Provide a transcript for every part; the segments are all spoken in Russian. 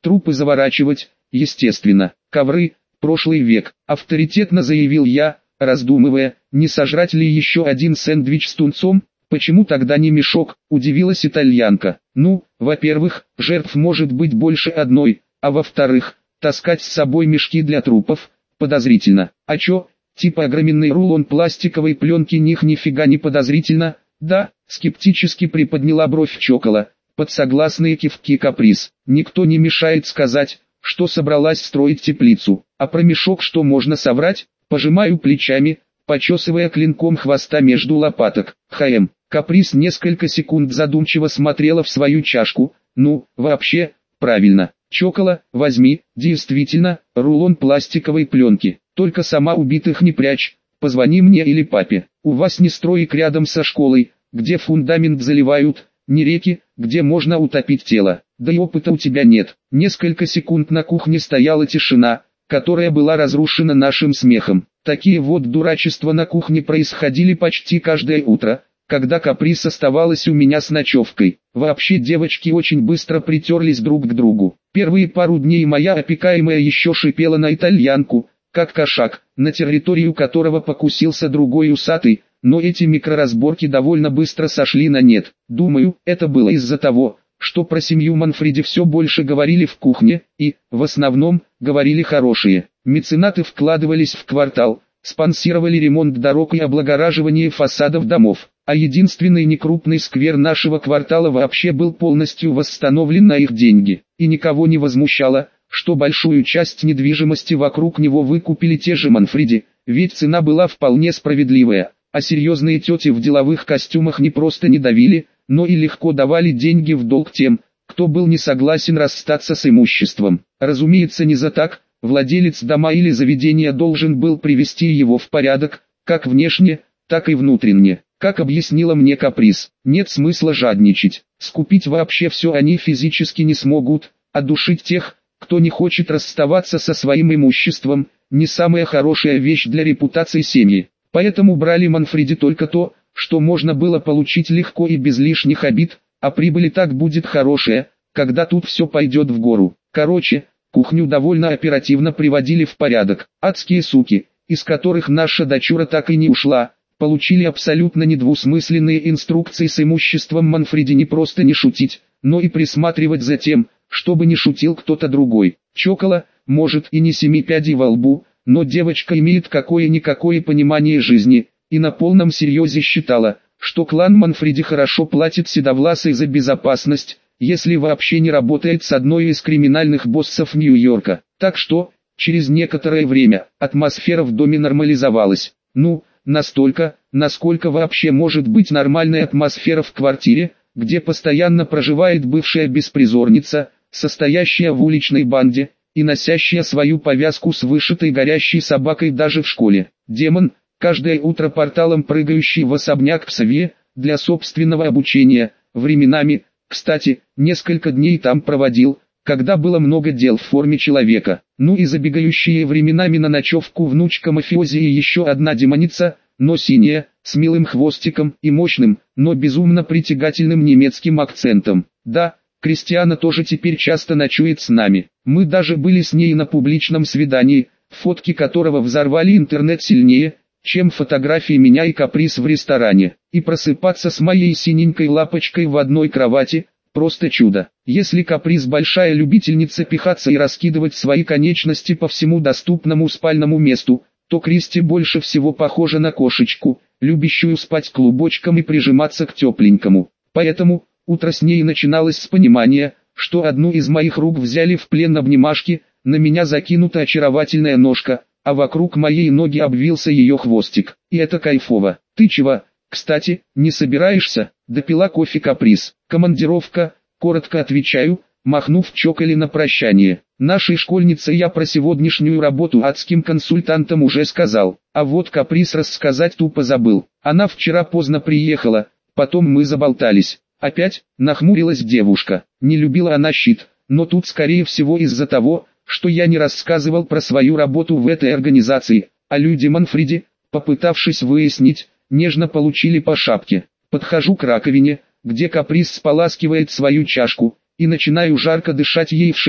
трупы заворачивать, естественно. Ковры, прошлый век, авторитетно заявил я, раздумывая, не сожрать ли еще один сэндвич с тунцом. Почему тогда не мешок, удивилась итальянка. Ну, во-первых, жертв может быть больше одной, а во-вторых, таскать с собой мешки для трупов, подозрительно. А чё, типа огроменный рулон пластиковой пленки них нифига не подозрительно? Да, скептически приподняла бровь Чокола, под согласные кивки Каприз. Никто не мешает сказать, что собралась строить теплицу, а про мешок что можно соврать? Пожимаю плечами, почесывая клинком хвоста между лопаток. Каприз несколько секунд задумчиво смотрела в свою чашку. Ну, вообще, правильно. Чокола, возьми, действительно, рулон пластиковой пленки. Только сама убитых не прячь. Позвони мне или папе. У вас не строек рядом со школой, где фундамент заливают, не реки, где можно утопить тело. Да и опыта у тебя нет. Несколько секунд на кухне стояла тишина, которая была разрушена нашим смехом. Такие вот дурачества на кухне происходили почти каждое утро, когда Каприз оставалась у меня с ночевкой. Вообще девочки очень быстро притерлись друг к другу. Первые пару дней моя опекаемая еще шипела на итальянку, как кошак, на территорию которого покусился другой усатый, но эти микроразборки довольно быстро сошли на нет. Думаю, это было из-за того, что про семью Манфреди все больше говорили в кухне, и, в основном, говорили хорошие. Меценаты вкладывались в квартал, спонсировали ремонт дорог и облагораживание фасадов домов, а единственный некрупный сквер нашего квартала вообще был полностью восстановлен на их деньги. И никого не возмущало, что большую часть недвижимости вокруг него выкупили те же Манфреди, ведь цена была вполне справедливая, а серьезные тети в деловых костюмах не просто не давили, но и легко давали деньги в долг тем, кто был не согласен расстаться с имуществом. Разумеется, не за так, владелец дома или заведения должен был привести его в порядок, как внешне, так и внутренне. Как объяснила мне Каприз, нет смысла жадничать, скупить вообще все они физически не смогут, а душить тех, кто не хочет расставаться со своим имуществом, не самая хорошая вещь для репутации семьи. Поэтому брали Манфреди только то, что можно было получить легко и без лишних обид, а прибыль и так будет хорошая, когда тут все пойдет в гору. Короче, кухню довольно оперативно приводили в порядок. Адские суки, из которых наша дочура так и не ушла, получили абсолютно недвусмысленные инструкции с имуществом Манфреди не просто не шутить, но и присматривать за тем, чтобы не шутил кто-то другой. Чокола, может и не 7 пядей во лбу, но девочка имеет какое-никакое понимание жизни, и на полном серьезе считала, что клан Манфреди хорошо платит седовласой за безопасность, если вообще не работает с одной из криминальных боссов Нью-Йорка. Так что, через некоторое время, атмосфера в доме нормализовалась. Ну, настолько, насколько вообще может быть нормальная атмосфера в квартире, где постоянно проживает бывшая беспризорница, состоящая в уличной банде, и носящая свою повязку с вышитой горящей собакой даже в школе. Демон, каждое утро порталом прыгающий в особняк Ксавье, для собственного обучения, временами, кстати, несколько дней там проводил, когда было много дел в форме человека. Ну и забегающие временами на ночевку внучка мафиози и еще одна демоница, но синяя, с милым хвостиком и мощным, но безумно притягательным немецким акцентом. Да, Кристиана тоже теперь часто ночует с нами. Мы даже были с ней на публичном свидании, фотки которого взорвали интернет сильнее, чем фотографии меня и Каприз в ресторане. И просыпаться с моей синенькой лапочкой в одной кровати – просто чудо. Если Каприз большая любительница пихаться и раскидывать свои конечности по всему доступному спальному месту, то Кристи больше всего похожа на кошечку, любящую спать клубочком и прижиматься к тепленькому. Поэтому утро с ней начиналось с понимания, что одну из моих рук взяли в плен обнимашки, на меня закинута очаровательная ножка, а вокруг моей ноги обвился ее хвостик. И это кайфово. Ты чего, кстати, не собираешься? Допила кофе Каприз. Командировка, коротко отвечаю, махнув Чоколе на прощание. Нашей школьнице я про сегодняшнюю работу адским консультантом уже сказал, а вот Каприз рассказать тупо забыл. Она вчера поздно приехала, потом мы заболтались. Опять, нахмурилась девушка. Не любила она щит, но тут скорее всего из-за того, что я не рассказывал про свою работу в этой организации, а люди Манфреди, попытавшись выяснить, нежно получили по шапке. Подхожу к раковине, где Каприз споласкивает свою чашку, и начинаю жарко дышать ей в шею,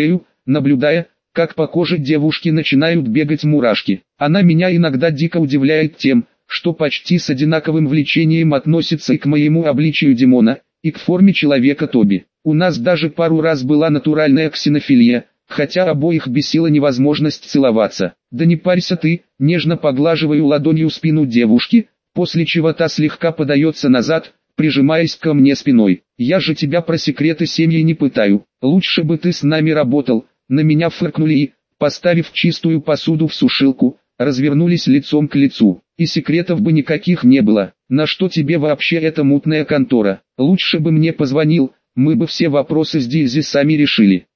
наблюдая, как по коже девушки начинают бегать мурашки. Она меня иногда дико удивляет тем, что почти с одинаковым влечением относится и к моему обличию Димона, и к форме человека Тоби. У нас даже пару раз была натуральная ксенофилия, хотя обоих бесила невозможность целоваться. «Да не парься ты», нежно поглаживаю ладонью спину девушки, после чего та слегка подается назад, прижимаясь ко мне спиной. «Я же тебя про секреты семьи не пытаю, лучше бы ты с нами работал». На меня фыркнули и, поставив чистую посуду в сушилку, развернулись лицом к лицу. И секретов бы никаких не было. На что тебе вообще эта мутная контора? Лучше бы мне позвонил, мы бы все вопросы с Дизи сами решили.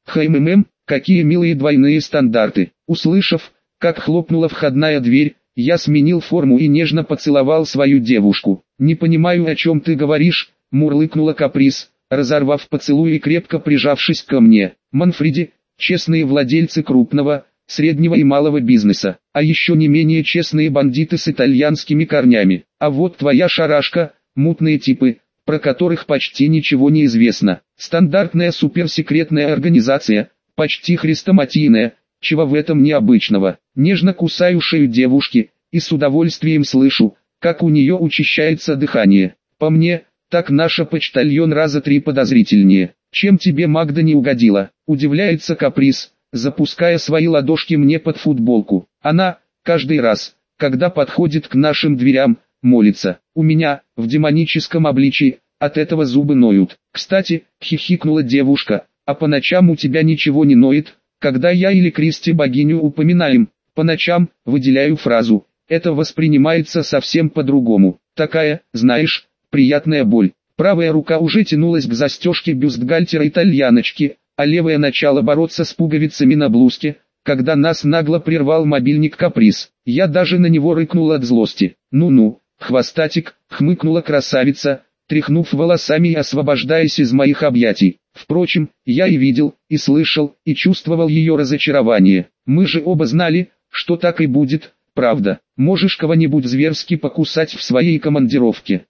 Какие милые двойные стандарты. Услышав, как хлопнула входная дверь, я сменил форму и нежно поцеловал свою девушку. «Не понимаю, о чем ты говоришь», — мурлыкнула Каприз, разорвав поцелуй и крепко прижавшись ко мне. «Манфреди, честные владельцы крупного, среднего и малого бизнеса, а еще не менее честные бандиты с итальянскими корнями. А вот твоя шарашка, мутные типы, про которых почти ничего не известно. Стандартная суперсекретная организация, почти хрестоматийная, чего в этом необычного». Нежно кусаю шею девушки, и с удовольствием слышу, как у нее учащается дыхание. По мне, так наша почтальон раза 3 подозрительнее. «Чем тебе Магда не угодила?» — удивляется Каприз, запуская свои ладошки мне под футболку. Она, каждый раз, когда подходит к нашим дверям, молится. У меня, в демоническом обличии, от этого зубы ноют. «Кстати», — хихикнула девушка, — «а по ночам у тебя ничего не ноет, когда я или Кристи богиню упоминаем?» По ночам, выделяю фразу, это воспринимается совсем по-другому. Такая, знаешь, приятная боль. Правая рука уже тянулась к застежке бюстгальтера итальяночки, а левая начала бороться с пуговицами на блузке, когда нас нагло прервал мобильник Каприз. Я даже на него рыкнул от злости. «Ну-ну, хвостатик», — хмыкнула красавица, тряхнув волосами и освобождаясь из моих объятий. Впрочем, я и видел, и слышал, и чувствовал ее разочарование. Мы же оба знали, что так и будет, правда. Можешь кого-нибудь зверски покусать в своей командировке.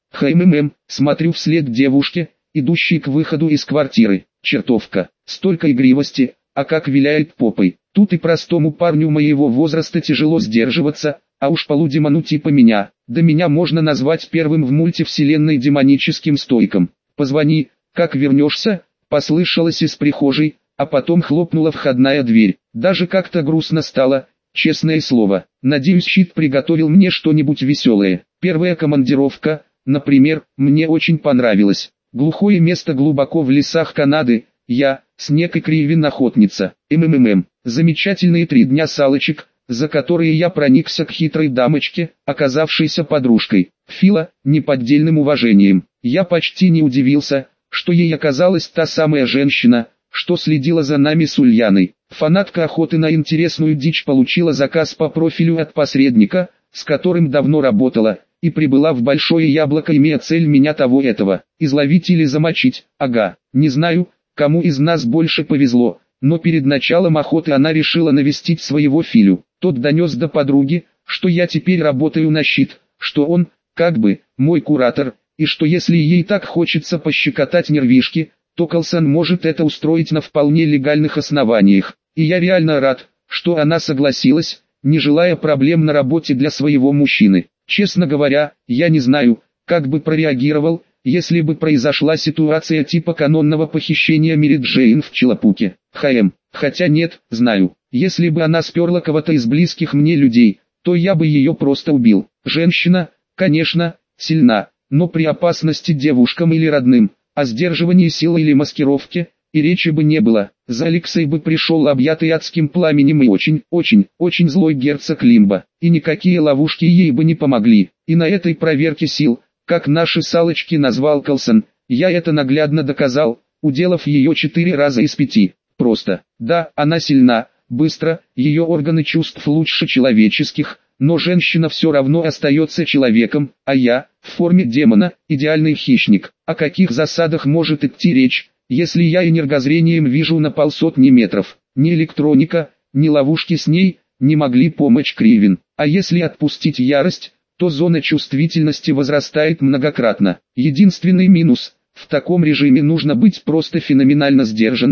Смотрю вслед девушке, идущей к выходу из квартиры. Чертовка, столько игривости, а как виляет попой. Тут и простому парню моего возраста тяжело сдерживаться, а уж полудемону типа меня. Да меня можно назвать первым в мультивселенной демоническим стойком. «Позвони, как вернешься», — послышалось из прихожей, а потом хлопнула входная дверь. Даже как-то грустно стало, честное слово. Надеюсь, щит приготовил мне что-нибудь веселое. Первая командировка, например, мне очень понравилась. Глухое место глубоко в лесах Канады, я, снег и Кривин охотница. Замечательные 3 дня салочек, за которые я проникся к хитрой дамочке, оказавшейся подружкой Фила, неподдельным уважением. Я почти не удивился, что ей оказалась та самая женщина, что следила за нами с Ульяной. Фанатка охоты на интересную дичь получила заказ по профилю от посредника, с которым давно работала, и прибыла в Большое Яблоко, имея цель меня того-этого изловить или замочить. Ага, не знаю, кому из нас больше повезло, но перед началом охоты она решила навестить своего Филю. Тот донес до подруги, что я теперь работаю на щит, что он, как бы, мой куратор, и что если ей так хочется пощекотать нервишки, то Колсон может это устроить на вполне легальных основаниях. И я реально рад, что она согласилась, не желая проблем на работе для своего мужчины. Честно говоря, я не знаю, как бы прореагировал, если бы произошла ситуация типа канонного похищения Мэри Джейн в Челапуке. Хотя нет, знаю, если бы она сперла кого-то из близких мне людей, то я бы ее просто убил. Женщина, конечно, сильна, но при опасности девушкам или родным, о сдерживании силы или маскировке, и речи бы не было. За Алексой бы пришел объятый адским пламенем и очень злой герцог Лимбо, и никакие ловушки ей бы не помогли. И на этой проверке сил, как наши салочки назвал Колсон, я это наглядно доказал, уделав ее 4 раза из 5. Просто, да, она сильна, быстро, ее органы чувств лучше человеческих, но женщина все равно остается человеком, а я, в форме демона, идеальный хищник. О каких засадах может идти речь, если я энергозрением вижу на 500 метров? Ни электроника, ни ловушки с ней не могли помочь Кривин. А если отпустить ярость, то зона чувствительности возрастает многократно. Единственный минус: в таком режиме нужно быть просто феноменально сдержанным,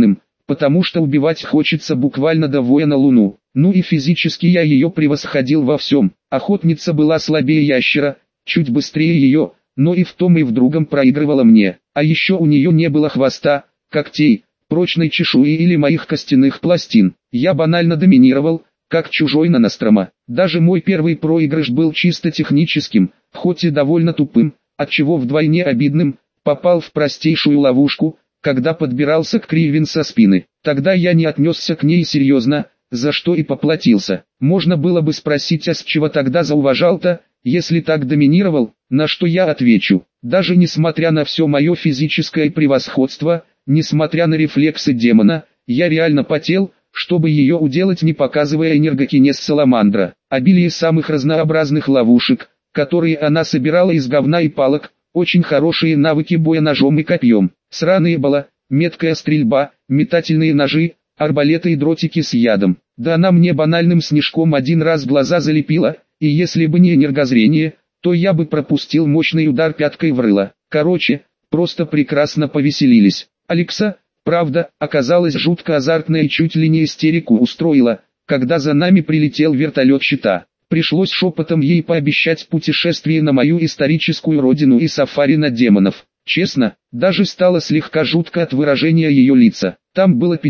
потому что убивать хочется буквально до воя на луну. Ну и физически я ее превосходил во всем. Охотница была слабее ящера, чуть быстрее ее, но и в том и в другом проигрывала мне. А еще у нее не было хвоста, когтей, прочной чешуи или моих костяных пластин. Я банально доминировал, как чужой на Нострома. Даже мой первый проигрыш был чисто техническим, хоть и довольно тупым, отчего вдвойне обидным. Попал в простейшую ловушку, когда подбирался к Кривин со спины. Тогда я не отнесся к ней серьезно, за что и поплатился. Можно было бы спросить, а с чего тогда зауважал-то, если так доминировал, на что я отвечу. Даже несмотря на все мое физическое превосходство, несмотря на рефлексы демона, я реально потел, чтобы ее уделать, не показывая энергокинез саламандра. Обилие самых разнообразных ловушек, которые она собирала из говна и палок, очень хорошие навыки боя ножом и копьем, сраные бала, меткая стрельба, метательные ножи, арбалеты и дротики с ядом. Да она мне банальным снежком один раз глаза залепила, и если бы не энергозрение, то я бы пропустил мощный удар пяткой в рыло. Короче, просто прекрасно повеселились. Алекса, правда, оказалась жутко азартная и чуть ли не истерику устроила, когда за нами прилетел вертолет щита. Пришлось шепотом ей пообещать путешествие на мою историческую родину и сафари на демонов. Честно, даже стало слегка жутко от выражения ее лица. Там было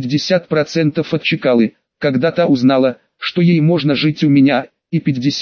50% от Чекалы, когда та узнала, что ей можно жить у меня, и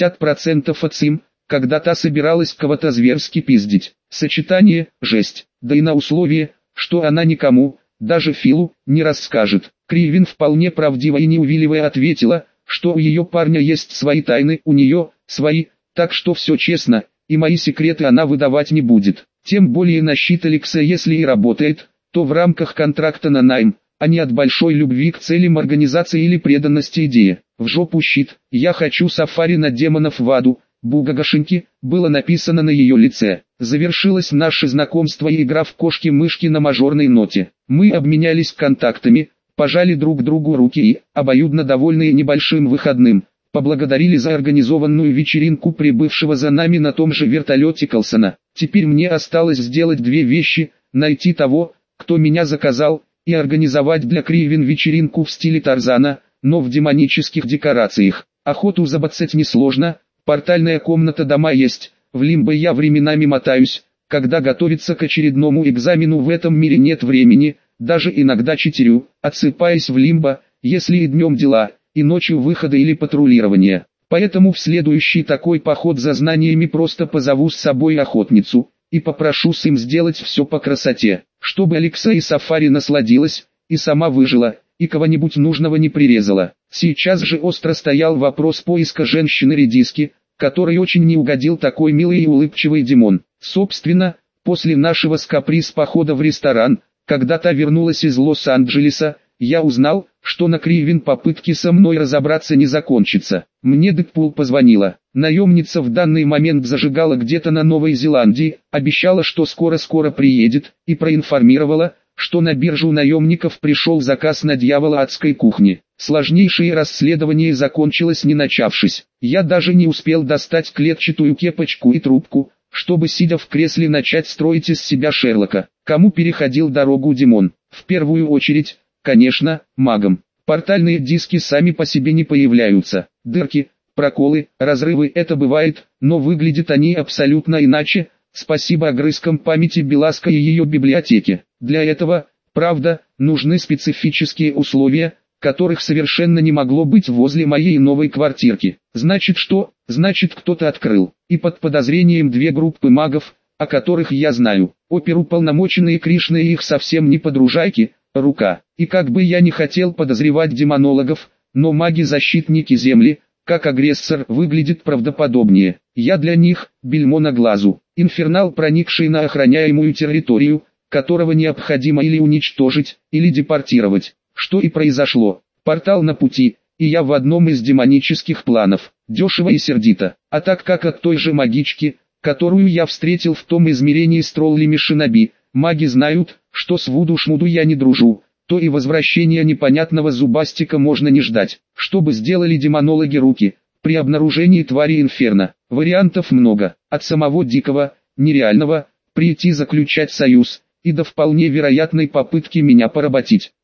50% от Сим, когда та собиралась кого-то зверски пиздить. Сочетание – жесть, да и на условие, что она никому, даже Филу, не расскажет. Кривин вполне правдиво и не увиливая ответила, что у ее парня есть свои тайны, у нее свои, так что все честно, и мои секреты она выдавать не будет. Тем более на щит Алекса, если и работает, то в рамках контракта на найм, а не от большой любви к целям организации или преданности идее. В жопу щит, я хочу сафари на демонов в аду, бугагашинки, было написано на ее лице. Завершилось наше знакомство и игра в кошки-мышки на мажорной ноте. Мы обменялись контактами, пожали друг другу руки и, обоюдно довольные небольшим выходным, поблагодарили за организованную вечеринку прибывшего за нами на том же вертолете Колсона. Теперь мне осталось сделать две вещи: найти того, кто меня заказал, и организовать для Кривин вечеринку в стиле Тарзана, но в демонических декорациях. Охоту забацать несложно, портальная комната дома есть, в лимбо я временами мотаюсь, когда готовиться к очередному экзамену в этом мире нет времени, даже иногда читерю, отсыпаясь в лимбо, если и днем дела, и ночью выхода или патрулирования. Поэтому в следующий такой поход за знаниями просто позову с собой охотницу, и попрошу с им сделать все по красоте, чтобы Алекса и сафари насладилась, и сама выжила, и кого-нибудь нужного не прирезала. Сейчас же остро стоял вопрос поиска женщины-редиски, который очень не угодил такой милый и улыбчивый Димон. Собственно, после нашего с Каприс похода в ресторан, когда та вернулась из Лос-Анджелеса, я узнал, что на Кривин попытки со мной разобраться не закончатся. Мне Дэдпул позвонила. Наемница в данный момент зажигала где-то на Новой Зеландии, обещала, что скоро-скоро приедет, и проинформировала, что на биржу наемников пришел заказ на дьявола адской кухни. Сложнейшее расследование закончилось не начавшись. Я даже не успел достать клетчатую кепочку и трубку, чтобы сидя в кресле начать строить из себя Шерлока. Кому переходил дорогу Димон? В первую очередь, конечно, магам. Портальные диски сами по себе не появляются. Дырки, проколы, разрывы — это бывает, но выглядят они абсолютно иначе. Спасибо огрызкам памяти Беласка и ее библиотеке. Для этого, правда, нужны специфические условия, которых совершенно не могло быть возле моей новой квартирки. Значит что? Значит, кто-то открыл. И под подозрением две группы магов, о которых я знаю. Оперуполномоченные Кришны и их совсем не подружайки, рука. И как бы я не хотел подозревать демонологов, но маги-защитники Земли, как агрессор, выглядит правдоподобнее. Я для них – бельмо на глазу. Инфернал, проникший на охраняемую территорию, которого необходимо или уничтожить, или депортировать. Что и произошло. Портал на пути, и я в одном из демонических планов. Дешево и сердито. А так как от той же магички, которую я встретил в том измерении с троллями Шиноби, маги знают, что с Вуду-Шмуду я не дружу, то и возвращения непонятного зубастика можно не ждать. Что бы сделали демонологи руки при обнаружении твари Инферно? Вариантов много. От самого дикого, нереального, прийти заключать союз, и до вполне вероятной попытки меня поработить.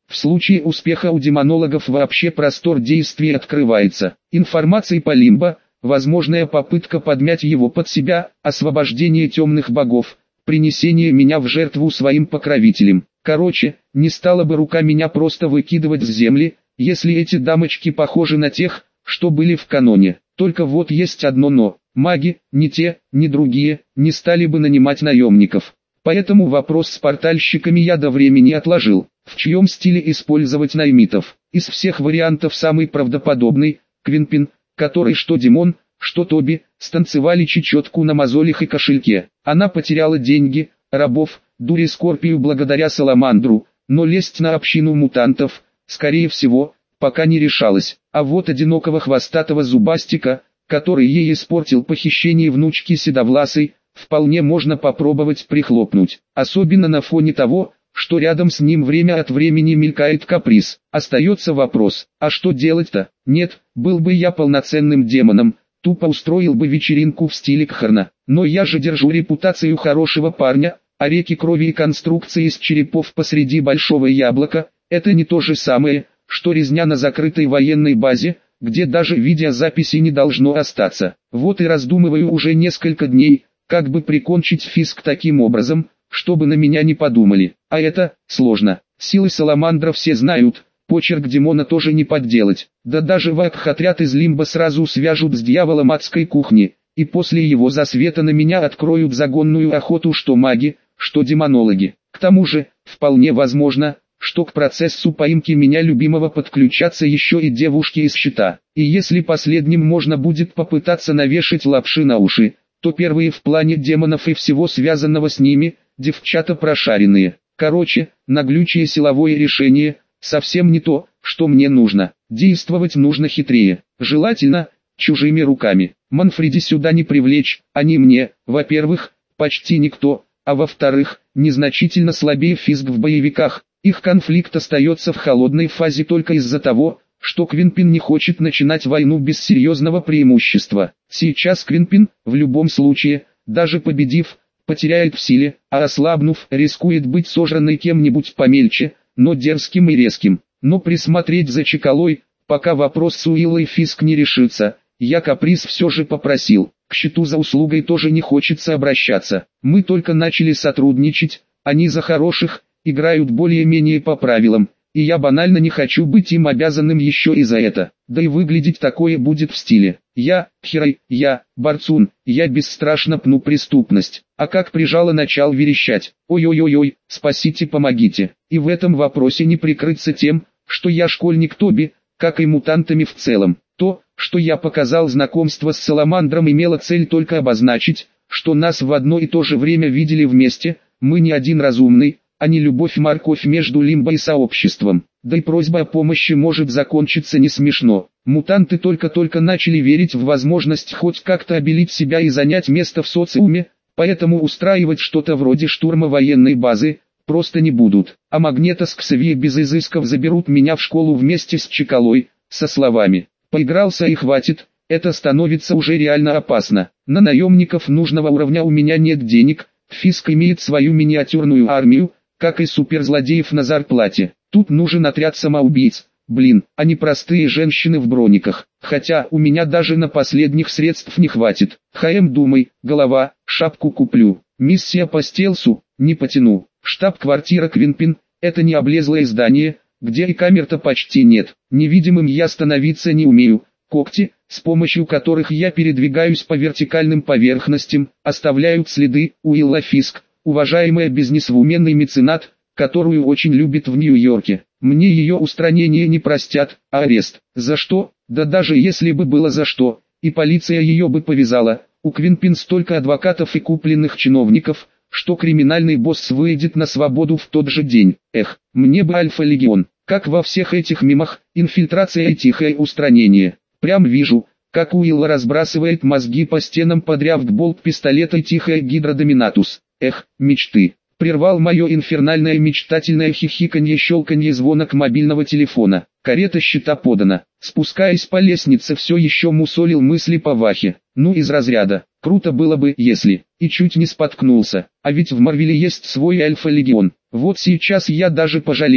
В случае успеха у демонологов вообще простор действий открывается. Информации по лимбо, возможная попытка подмять его под себя, освобождение темных богов, принесение меня в жертву своим покровителям. Короче, не стала бы рука меня просто выкидывать с земли, если эти дамочки похожи на тех, что были в каноне. Только вот есть одно но. Маги, ни те, ни другие, не стали бы нанимать наемников. Поэтому вопрос с портальщиками я до времени отложил. В чьем стиле использовать наймитов? Из всех вариантов самый правдоподобный – Квинпин, который что Димон, что Тоби, станцевали чечетку на мозолях и кошельке. Она потеряла деньги, рабов, дури Скорпию благодаря Саламандру, но лезть на общину мутантов, скорее всего, пока не решалась. А вот одинокого хвостатого зубастика, который ей испортил похищение внучки Седовласой, вполне можно попробовать прихлопнуть. Особенно на фоне того, что рядом с ним время от времени мелькает каприз. Остается вопрос, а что делать-то? Нет, был бы я полноценным демоном, тупо устроил бы вечеринку в стиле Кхарна. Но я же держу репутацию хорошего парня, а реки крови и конструкции из черепов посреди большого яблока – это не то же самое, что резня на закрытой военной базе, где даже видеозаписи не должно остаться. Вот и раздумываю уже несколько дней, как бы прикончить Фиск таким образом, чтобы на меня не подумали. А это сложно. Силы Саламандра все знают, почерк Димона тоже не подделать. Да даже вакх-отряд из Лимба сразу свяжут с дьяволом адской кухни, и после его засвета на меня откроют загонную охоту что маги, что демонологи. К тому же, вполне возможно, что к процессу поимки меня любимого подключатся еще и девушки из Щита. И если последним можно будет попытаться навешать лапши на уши, то первые в плане демонов и всего связанного с ними, девчата прошаренные. Короче, наглючее силовое решение, совсем не то, что мне нужно. Действовать нужно хитрее, желательно, чужими руками. Манфреди сюда не привлечь, они мне, во-первых, почти никто, а во-вторых, незначительно слабее Фиск в боевиках. Их конфликт остается в холодной фазе только из-за того, что Квинпин не хочет начинать войну без серьезного преимущества. Сейчас Квинпин, в любом случае, даже победив, потеряет в силе, а ослабнув, рискует быть сожранной кем-нибудь помельче, но дерзким и резким. Но присмотреть за Чекалой, пока вопрос с Уиллой Фиск не решится, я каприз все же попросил. К Щиту за услугой тоже не хочется обращаться. Мы только начали сотрудничать, они за хороших, играют более-менее по правилам, и я банально не хочу быть им обязанным еще и за это. Да и выглядеть такое будет в стиле. Я, Херой, я, Борцун, я бесстрашно пну преступность. А как прижало начал верещать: ой-ой-ой-ой, спасите, помогите. И в этом вопросе не прикрыться тем, что я школьник Тоби, как и мутантами в целом. То, что я показал знакомство с Саламандром, имело цель только обозначить, что нас в одно и то же время видели вместе, мы не один разумный, а не любовь-морковь между Лимбо и сообществом. Да и просьба о помощи может закончиться не смешно. Мутанты только-только начали верить в возможность хоть как-то обелить себя и занять место в социуме, поэтому устраивать что-то вроде штурма военной базы просто не будут. А Магнето с Ксавье без изысков заберут меня в школу вместе с Чекалой, со словами: «Поигрался и хватит». Это становится уже реально опасно. На наемников нужного уровня у меня нет денег, Фиск имеет свою миниатюрную армию, как и суперзлодеев на зарплате. Тут нужен отряд самоубийц, а не простые женщины в брониках. Хотя у меня даже на последних средств не хватит. Думай, голова, шапку куплю. Миссия по стелсу, не потяну. Штаб-квартира Квинпин, это не облезлое здание, где и камер-то почти нет. Невидимым я становиться не умею. Когти, с помощью которых я передвигаюсь по вертикальным поверхностям, оставляют следы. Уилла Фиск, уважаемая бизнесвуменный меценат, которую очень любит в Нью-Йорке. Мне ее устранение не простят, а арест. За что? Да даже если бы было за что, и полиция ее бы повязала. У Квинпин столько адвокатов и купленных чиновников, что криминальный босс выйдет на свободу в тот же день. Мне бы Альфа-легион. Как во всех этих мемах, инфильтрация и тихое устранение. Прям вижу, как Уилла разбрасывает мозги по стенам под рявк болт-пистолета и тихая гидродоминатус. Мечты. Прервал мое инфернальное мечтательное хихиканье-щелканье звонок мобильного телефона. Карета Щита подана. Спускаясь по лестнице, все еще мусолил мысли по Вахе. Ну, из разряда: круто было бы, если... И чуть не споткнулся. А ведь в Марвеле есть свой Альфа-легион. Вот сейчас я даже пожалел,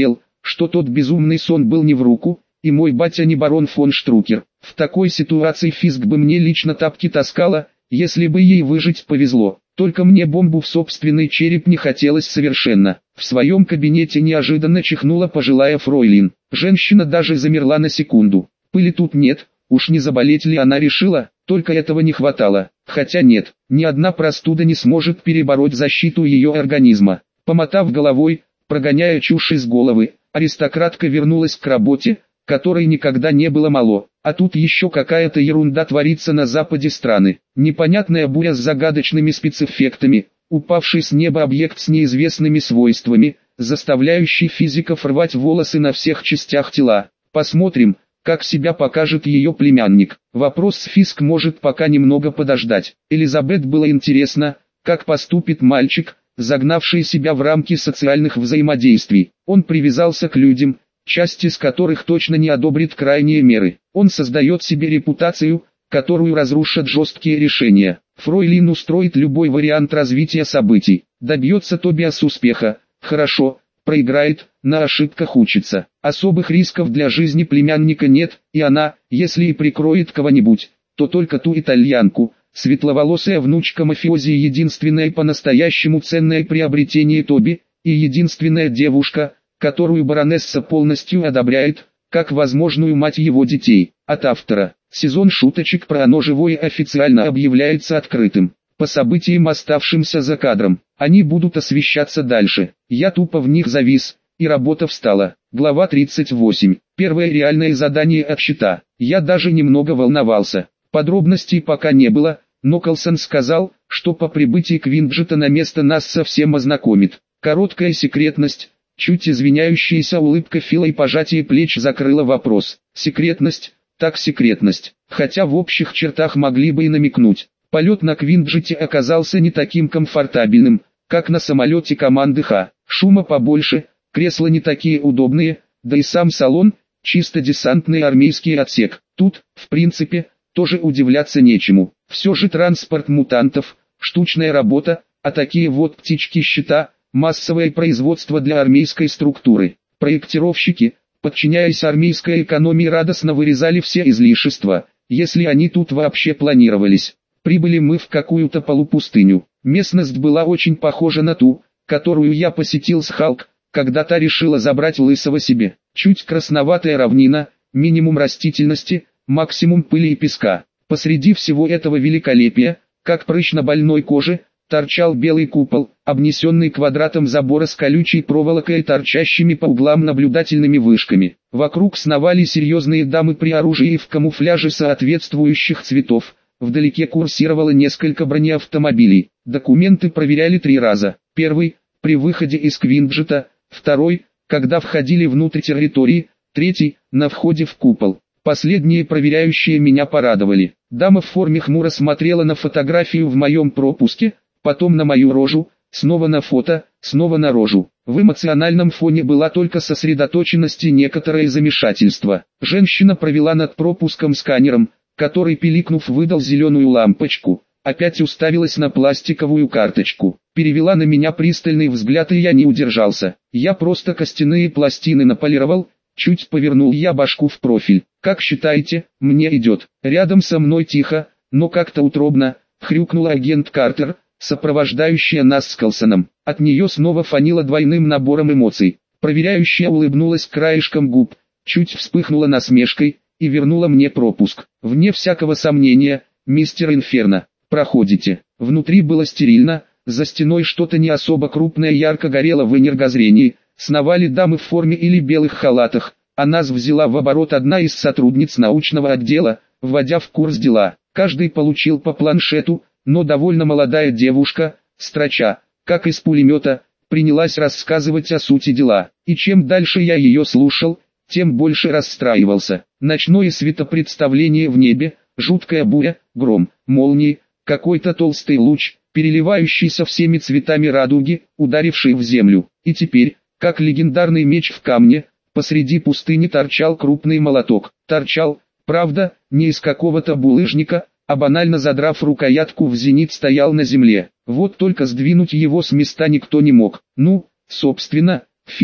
что тот безумный сон был не в руку, и мой батя не барон фон Штрукер. В такой ситуации Фиск бы мне лично тапки таскала, если бы ей выжить повезло. Только мне бомбу в собственный череп не хотелось совершенно. В своем кабинете неожиданно чихнула пожилая фройлин. Женщина даже замерла на секунду. Пыли тут нет, уж не заболеть ли она решила, только этого не хватало. Хотя нет, ни одна простуда не сможет перебороть защиту ее организма. Помотав головой, прогоняя чушь из головы, аристократка вернулась к работе, которой никогда не было мало. А тут еще какая-то ерунда творится на западе страны. Непонятная буря с загадочными спецэффектами, упавший с неба объект с неизвестными свойствами, заставляющий физиков рвать волосы на всех частях тела. Посмотрим, как себя покажет ее племянник. Вопрос с Фиск может пока немного подождать. Элизабет было интересно, как поступит мальчик, загнавший себя в рамки социальных взаимодействий. Он привязался к людям, часть из которых точно не одобрит крайние меры. Он создает себе репутацию, которую разрушат жесткие решения. Фройлин устроит любой вариант развития событий. Добьется Тобиас успеха, хорошо, проиграет, на ошибках учится. Особых рисков для жизни племянника нет, и она, если и прикроет кого-нибудь, то только ту итальянку. Светловолосая внучка мафиози — единственное по-настоящему ценное приобретение Тоби, и единственная девушка, которую баронесса полностью одобряет, как возможную мать его детей. От автора. Сезон шуточек про «Оно живое» официально объявляется открытым. По событиям, оставшимся за кадром, они будут освещаться дальше. Я тупо в них завис, и работа встала. Глава 38. Первое реальное задание от щита. Я даже немного волновался. Подробностей пока не было, но Колсон сказал, что по прибытии Квинджета на место нас совсем ознакомит. Короткая секретность. Чуть извиняющаяся улыбка Фила и пожатие плеч закрыла вопрос. Секретность, так секретность. Хотя в общих чертах могли бы и намекнуть. Полет на Квинджете оказался не таким комфортабельным, как на самолете команды Х. Шума побольше, кресла не такие удобные, да и сам салон, чисто десантный армейский отсек. Тут, в принципе, тоже удивляться нечему. Все же транспорт мутантов, штучная работа, а такие вот птички-щита – массовое производство для армейской структуры. Проектировщики, подчиняясь армейской экономии, радостно вырезали все излишества, если они тут вообще планировались. Прибыли мы в какую-то полупустыню. Местность была очень похожа на ту, которую я посетил с Халк, когда та решила забрать Лысого себе. Чуть красноватая равнина, минимум растительности, максимум пыли и песка. Посреди всего этого великолепия, как прыщ на больной коже, торчал белый купол, обнесенный квадратом забора с колючей проволокой и торчащими по углам наблюдательными вышками. Вокруг сновали серьезные дамы при оружии и в камуфляже соответствующих цветов. Вдалеке курсировало несколько бронеавтомобилей. Документы проверяли 3 раза. Первый – при выходе из Квинджета, второй – когда входили внутрь территории, третий – на входе в купол. Последние проверяющие меня порадовали. Дама в форме хмуро смотрела на фотографию в моем пропуске, потом на мою рожу, снова на фото, снова на рожу. В эмоциональном фоне была только сосредоточенность и некоторое замешательство. Женщина провела над пропуском сканером, который, пиликнув, выдал зеленую лампочку, опять уставилась на пластиковую карточку. Перевела на меня пристальный взгляд, и я не удержался. Я просто костяные пластины наполировал, чуть повернул я башку в профиль. Как считаете, мне идет? Рядом со мной тихо, но как-то утробно, хрюкнула агент Картер, сопровождающая нас с Колсоном. От нее снова фанило двойным набором эмоций. Проверяющая улыбнулась краешком губ, чуть вспыхнула насмешкой и вернула мне пропуск. Вне всякого сомнения, мистер Инферно, проходите. Внутри было стерильно, за стеной что-то не особо крупное ярко горело в энергозрении, сновали дамы в форме или белых халатах, а нас взяла в оборот одна из сотрудниц научного отдела, вводя в курс дела. Каждый получил по планшету, но довольно молодая девушка, строча, как из пулемета, принялась рассказывать о сути дела. И чем дальше я ее слушал, тем больше расстраивался. Ночное светопредставление в небе, жуткая буря, гром, молнии, какой-то толстый луч, переливающийся всеми цветами радуги, ударивший в землю. И теперь, как легендарный меч в камне, посреди пустыни торчал крупный молоток. Торчал, правда, не из какого-то булыжника, а банально задрав рукоятку в зенит стоял на земле. Вот только сдвинуть его с места никто не мог. Ну, собственно, Фил,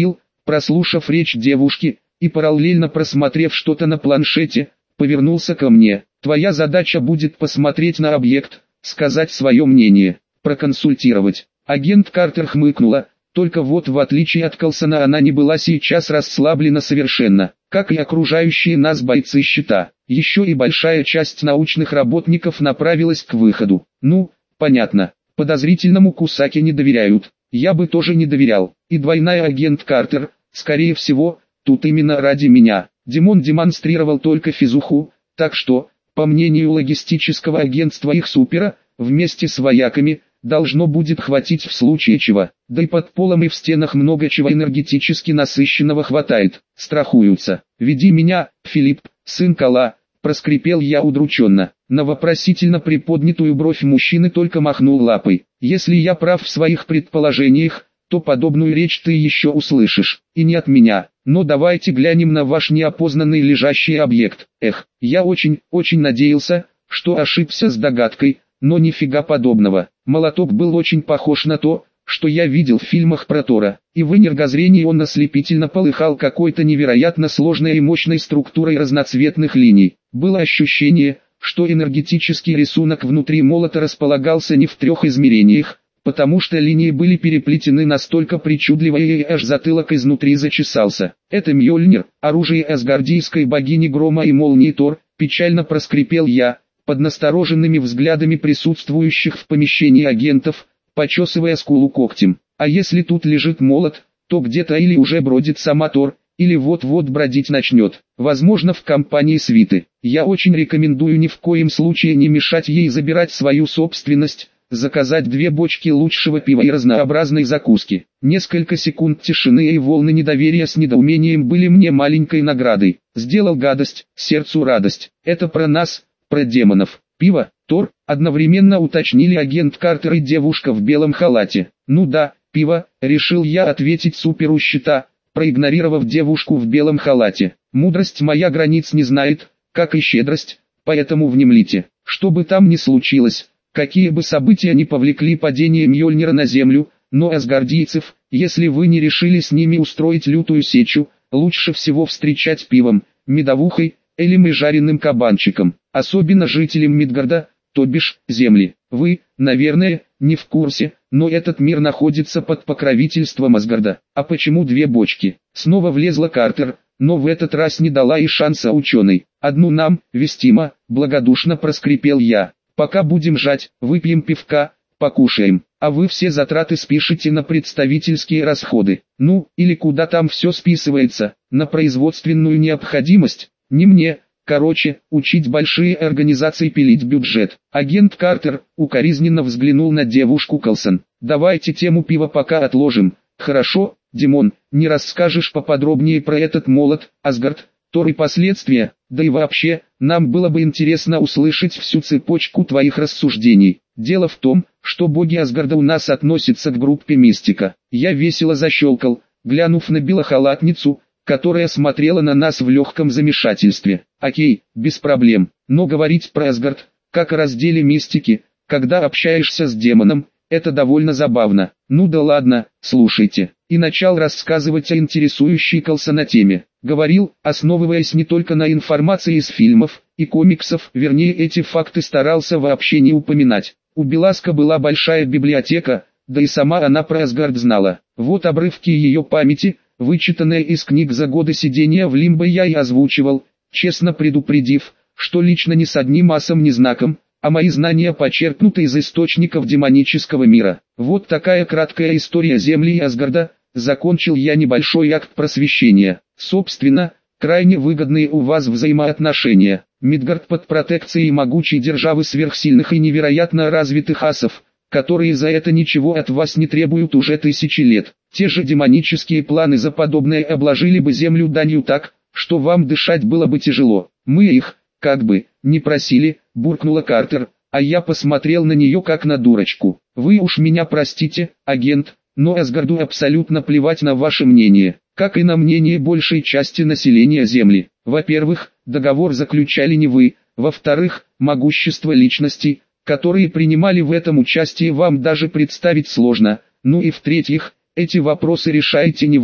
прослушав речь девушки и параллельно просмотрев что-то на планшете, повернулся ко мне. Твоя задача будет посмотреть на объект, сказать свое мнение, проконсультировать. Агент Картер хмыкнула, только вот в отличие от Колсона она не была сейчас расслаблена совершенно, как и окружающие нас бойцы щита. Еще и большая часть научных работников направилась к выходу. Ну, понятно, подозрительному Кусаке не доверяют, я бы тоже не доверял. И двойная агент Картер, скорее всего, тут именно ради меня. Димон демонстрировал только физуху, так что, по мнению логистического агентства их супера, вместе с вояками, должно будет хватить в случае чего. Да и под полом и в стенах много чего энергетически насыщенного хватает. Страхуются. «Веди меня, Филипп, сын Кала», — проскрипел я удрученно. На вопросительно приподнятую бровь мужчины только махнул лапой. «Если я прав в своих предположениях, то подобную речь ты еще услышишь. И не от меня. Но давайте глянем на ваш неопознанный лежащий объект». Я очень надеялся, что ошибся с догадкой, но нифига подобного. Молоток был очень похож на то, что я видел в фильмах про Тора, и в энергозрении он ослепительно полыхал какой-то невероятно сложной и мощной структурой разноцветных линий. Было ощущение, что энергетический рисунок внутри молота располагался не в 3 измерениях, потому что линии были переплетены настолько причудливо и аж затылок изнутри зачесался. «Это Мьёльнир, оружие асгардийской богини грома и молнии Тор», печально проскрипел я, под настороженными взглядами присутствующих в помещении агентов, почесывая скулу когтем. А если тут лежит молот, то где-то или уже бродит сама Тор, или вот-вот бродить начнет. Возможно, в компании свиты. Я очень рекомендую ни в коем случае не мешать ей забирать свою собственность, заказать 2 бочки лучшего пива и разнообразной закуски. Несколько секунд тишины и волны недоверия с недоумением были мне маленькой наградой. Сделал гадость, сердцу радость. Это про нас, про демонов. Пиво, Тор, одновременно уточнили агент Картер и девушка в белом халате. Ну да, пиво, решил я ответить суперу щита, проигнорировав девушку в белом халате. Мудрость моя границ не знает, как и щедрость, поэтому внемлите. Что бы там ни случилось, какие бы события ни повлекли падение Мьёльнира на землю, но асгардийцев, если вы не решили с ними устроить лютую сечу, лучше всего встречать пивом, медовухой, элем и жареным кабанчиком. Особенно жителям Мидгарда, то бишь, земли. Вы, наверное, не в курсе, но этот мир находится под покровительством Асгарда. А почему 2 бочки? Снова влезла Картер, но в этот раз не дала и шанса ученой. «Одну нам, вестимо», благодушно проскрипел я. «Пока будем жать, выпьем пивка, покушаем, а вы все затраты спишите на представительские расходы. Ну, или куда там все списывается, на производственную необходимость, не мне». Короче, учить большие организации пилить бюджет. Агент Картер укоризненно взглянул на девушку Колсон. «Давайте тему пива пока отложим. Хорошо, Димон, не расскажешь поподробнее про этот молот, Асгард, Тор и последствия? Да и вообще, нам было бы интересно услышать всю цепочку твоих рассуждений. Дело в том, что боги Асгарда у нас относятся к группе мистика». Я весело защелкал, глянув на белохалатницу, которая смотрела на нас в легком замешательстве. «Окей, без проблем, но говорить про Асгард, как о разделе мистики, когда общаешься с демоном, это довольно забавно. Ну да ладно, слушайте». И начал рассказывать о интересующей Колсона теме. Говорил, основываясь не только на информации из фильмов и комиксов, вернее эти факты старался вообще не упоминать. У Беласка была большая библиотека, да и сама она про Асгард знала. Вот обрывки ее памяти, вычитанное из книг за годы сидения в лимбо, я и озвучивал, честно предупредив, что лично ни с одним асом ни знаком, а мои знания почерпнуты из источников демонического мира. Вот такая краткая история Земли и Асгарда, закончил я небольшой акт просвещения. Собственно, крайне выгодные у вас взаимоотношения. Мидгард под протекцией могучей державы сверхсильных и невероятно развитых асов, которые за это ничего от вас не требуют уже 1000 лет. Те же демонические планы за подобное обложили бы землю данью так, что вам дышать было бы тяжело. Мы их, как бы, не просили, буркнула Картер, а я посмотрел на нее как на дурочку. Вы уж меня простите, агент, но Асгарду абсолютно плевать на ваше мнение, как и на мнение большей части населения Земли. Во-первых, договор заключали не вы, во-вторых, могущество личностей, которые принимали в этом участие, вам даже представить сложно, ну и в-третьих, эти вопросы решаете не вы,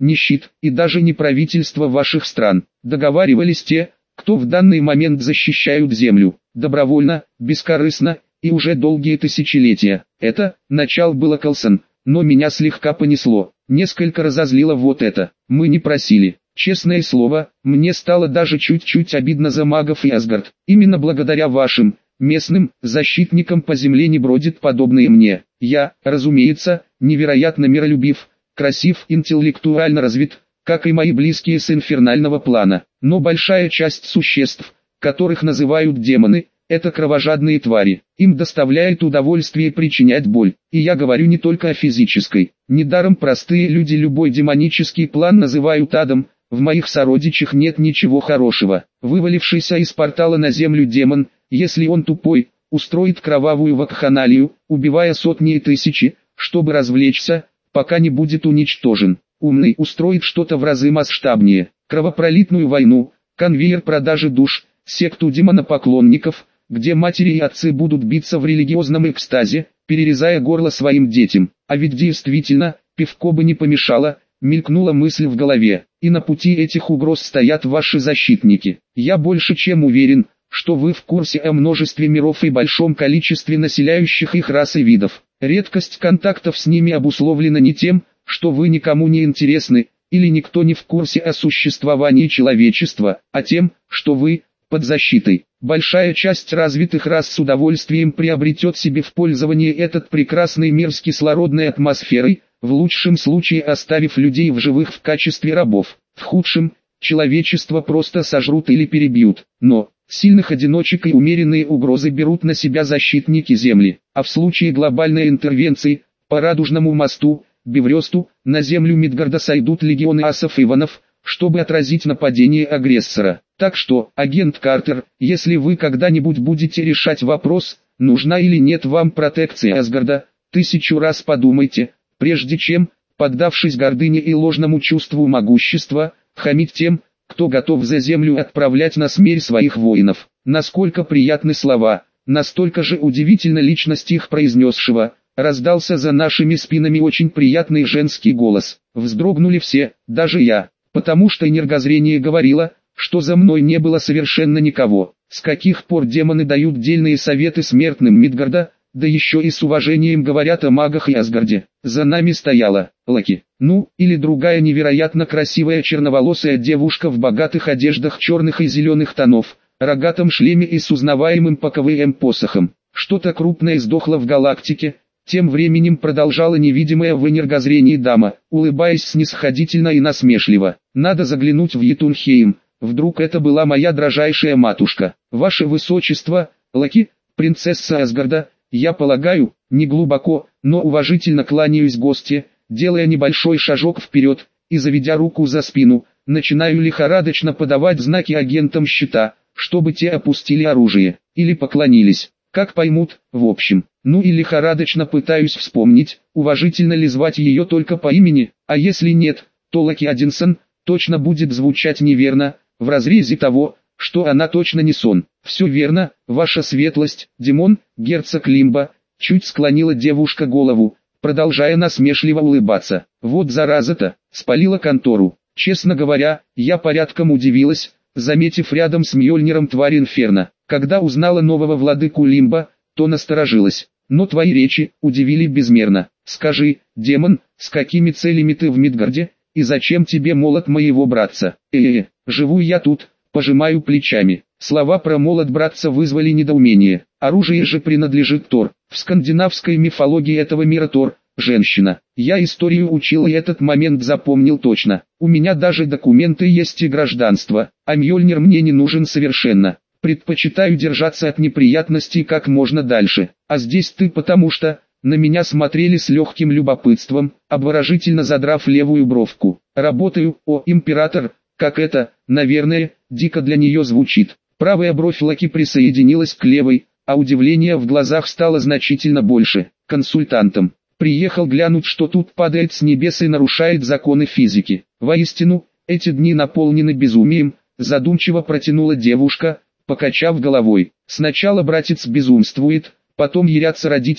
ни щит, и даже не правительство ваших стран. Договаривались те, кто в данный момент защищают землю, добровольно, бескорыстно, и уже долгие тысячелетия. Это, начал было Калсон, но меня слегка понесло, несколько разозлило вот это. Мы не просили. Честное слово, мне стало даже чуть-чуть обидно за магов и Асгард. Именно благодаря вашим, местным, защитникам по земле не бродит подобные мне. Я, разумеется, невероятно миролюбив, красив, интеллектуально развит, как и мои близкие с инфернального плана. Но большая часть существ, которых называют демоны, это кровожадные твари. Им доставляет удовольствие причинять боль. И я говорю не только о физической. Недаром простые люди любой демонический план называют адом. В моих сородичах нет ничего хорошего. Вывалившийся из портала на землю демон, если он тупой, устроит кровавую вакханалию, убивая сотни и тысячи, чтобы развлечься, пока не будет уничтожен. Умный устроит что-то в разы масштабнее. Кровопролитную войну, конвейер продажи душ, секту демонопоклонников, где матери и отцы будут биться в религиозном экстазе, перерезая горло своим детям. А ведь действительно, пивко бы не помешало, мелькнула мысль в голове. И на пути этих угроз стоят ваши защитники. Я больше чем уверен, что вы в курсе о множестве миров и большом количестве населяющих их рас и видов. Редкость контактов с ними обусловлена не тем, что вы никому не интересны, или никто не в курсе о существовании человечества, а тем, что вы, под защитой. Большая часть развитых рас с удовольствием приобретет себе в пользование этот прекрасный мир с кислородной атмосферой, в лучшем случае оставив людей в живых в качестве рабов, в худшем, человечество просто сожрут или перебьют. Но, сильных одиночек и умеренные угрозы берут на себя защитники Земли, а в случае глобальной интервенции, по Радужному мосту, Беврёсту, на землю Мидгарда сойдут легионы асов и ванов, чтобы отразить нападение агрессора. Так что, агент Картер, если вы когда-нибудь будете решать вопрос, нужна или нет вам протекция Асгарда, 1000 раз подумайте, прежде чем, поддавшись гордыне и ложному чувству могущества, хамить тем, кто готов за землю отправлять на смерть своих воинов. Насколько приятны слова, настолько же удивительна личность их произнесшего. Раздался за нашими спинами очень приятный женский голос. Вздрогнули все, даже я, потому что энергозрение говорило, что за мной не было совершенно никого. С каких пор демоны дают дельные советы смертным Мидгарда, да еще и с уважением говорят о магах и Асгарде. За нами стояла Локи, или другая невероятно красивая черноволосая девушка в богатых одеждах черных и зеленых тонов, рогатом шлеме и с узнаваемым по КВМ посохом. Что-то крупное сдохло в галактике. Тем временем продолжала невидимая в энергозрении дама, улыбаясь снисходительно и насмешливо. Надо заглянуть в Йетунхейм, вдруг это была моя дрожайшая матушка. Ваше Высочество, Локи, принцесса Асгарда, я полагаю, не глубоко, но уважительно кланяюсь гостье, делая небольшой шажок вперед, и заведя руку за спину, начинаю лихорадочно подавать знаки агентам щита, чтобы те опустили оружие, или поклонились, как поймут, в общем. И лихорадочно пытаюсь вспомнить, уважительно ли звать ее только по имени, а если нет, то Локи Одинсон, точно будет звучать неверно, в разрезе того, что она точно не сон. Все верно, ваша светлость, Димон, герцог Лимба, чуть склонила девушка голову, продолжая насмешливо улыбаться. Вот зараза-то, спалила контору. Честно говоря, я порядком удивилась, заметив рядом с Мьёльниром тварь Инферно. Когда узнала нового владыку Лимба, то насторожилась. Но твои речи удивили безмерно. Скажи, демон, с какими целями ты в Мидгарде, и зачем тебе молот моего братца? Живу я тут, пожимаю плечами. Слова про молот братца вызвали недоумение. Оружие же принадлежит Тор. В скандинавской мифологии этого мира Тор – женщина. Я историю учил и этот момент запомнил точно. У меня даже документы есть и гражданство, а Мьёльнир мне не нужен совершенно. Предпочитаю держаться от неприятностей как можно дальше. А здесь ты потому что, на меня смотрели с легким любопытством, обворожительно задрав левую бровку. Работаю, император, как это, наверное, дико для нее звучит. Правая бровь Локи присоединилась к левой, а удивление в глазах стало значительно больше. Консультантом. Приехал глянуть, что тут падает с небес и нарушает законы физики. Воистину, эти дни наполнены безумием, задумчиво протянула девушка, покачав головой. Сначала братец безумствует, потом ярятся родители,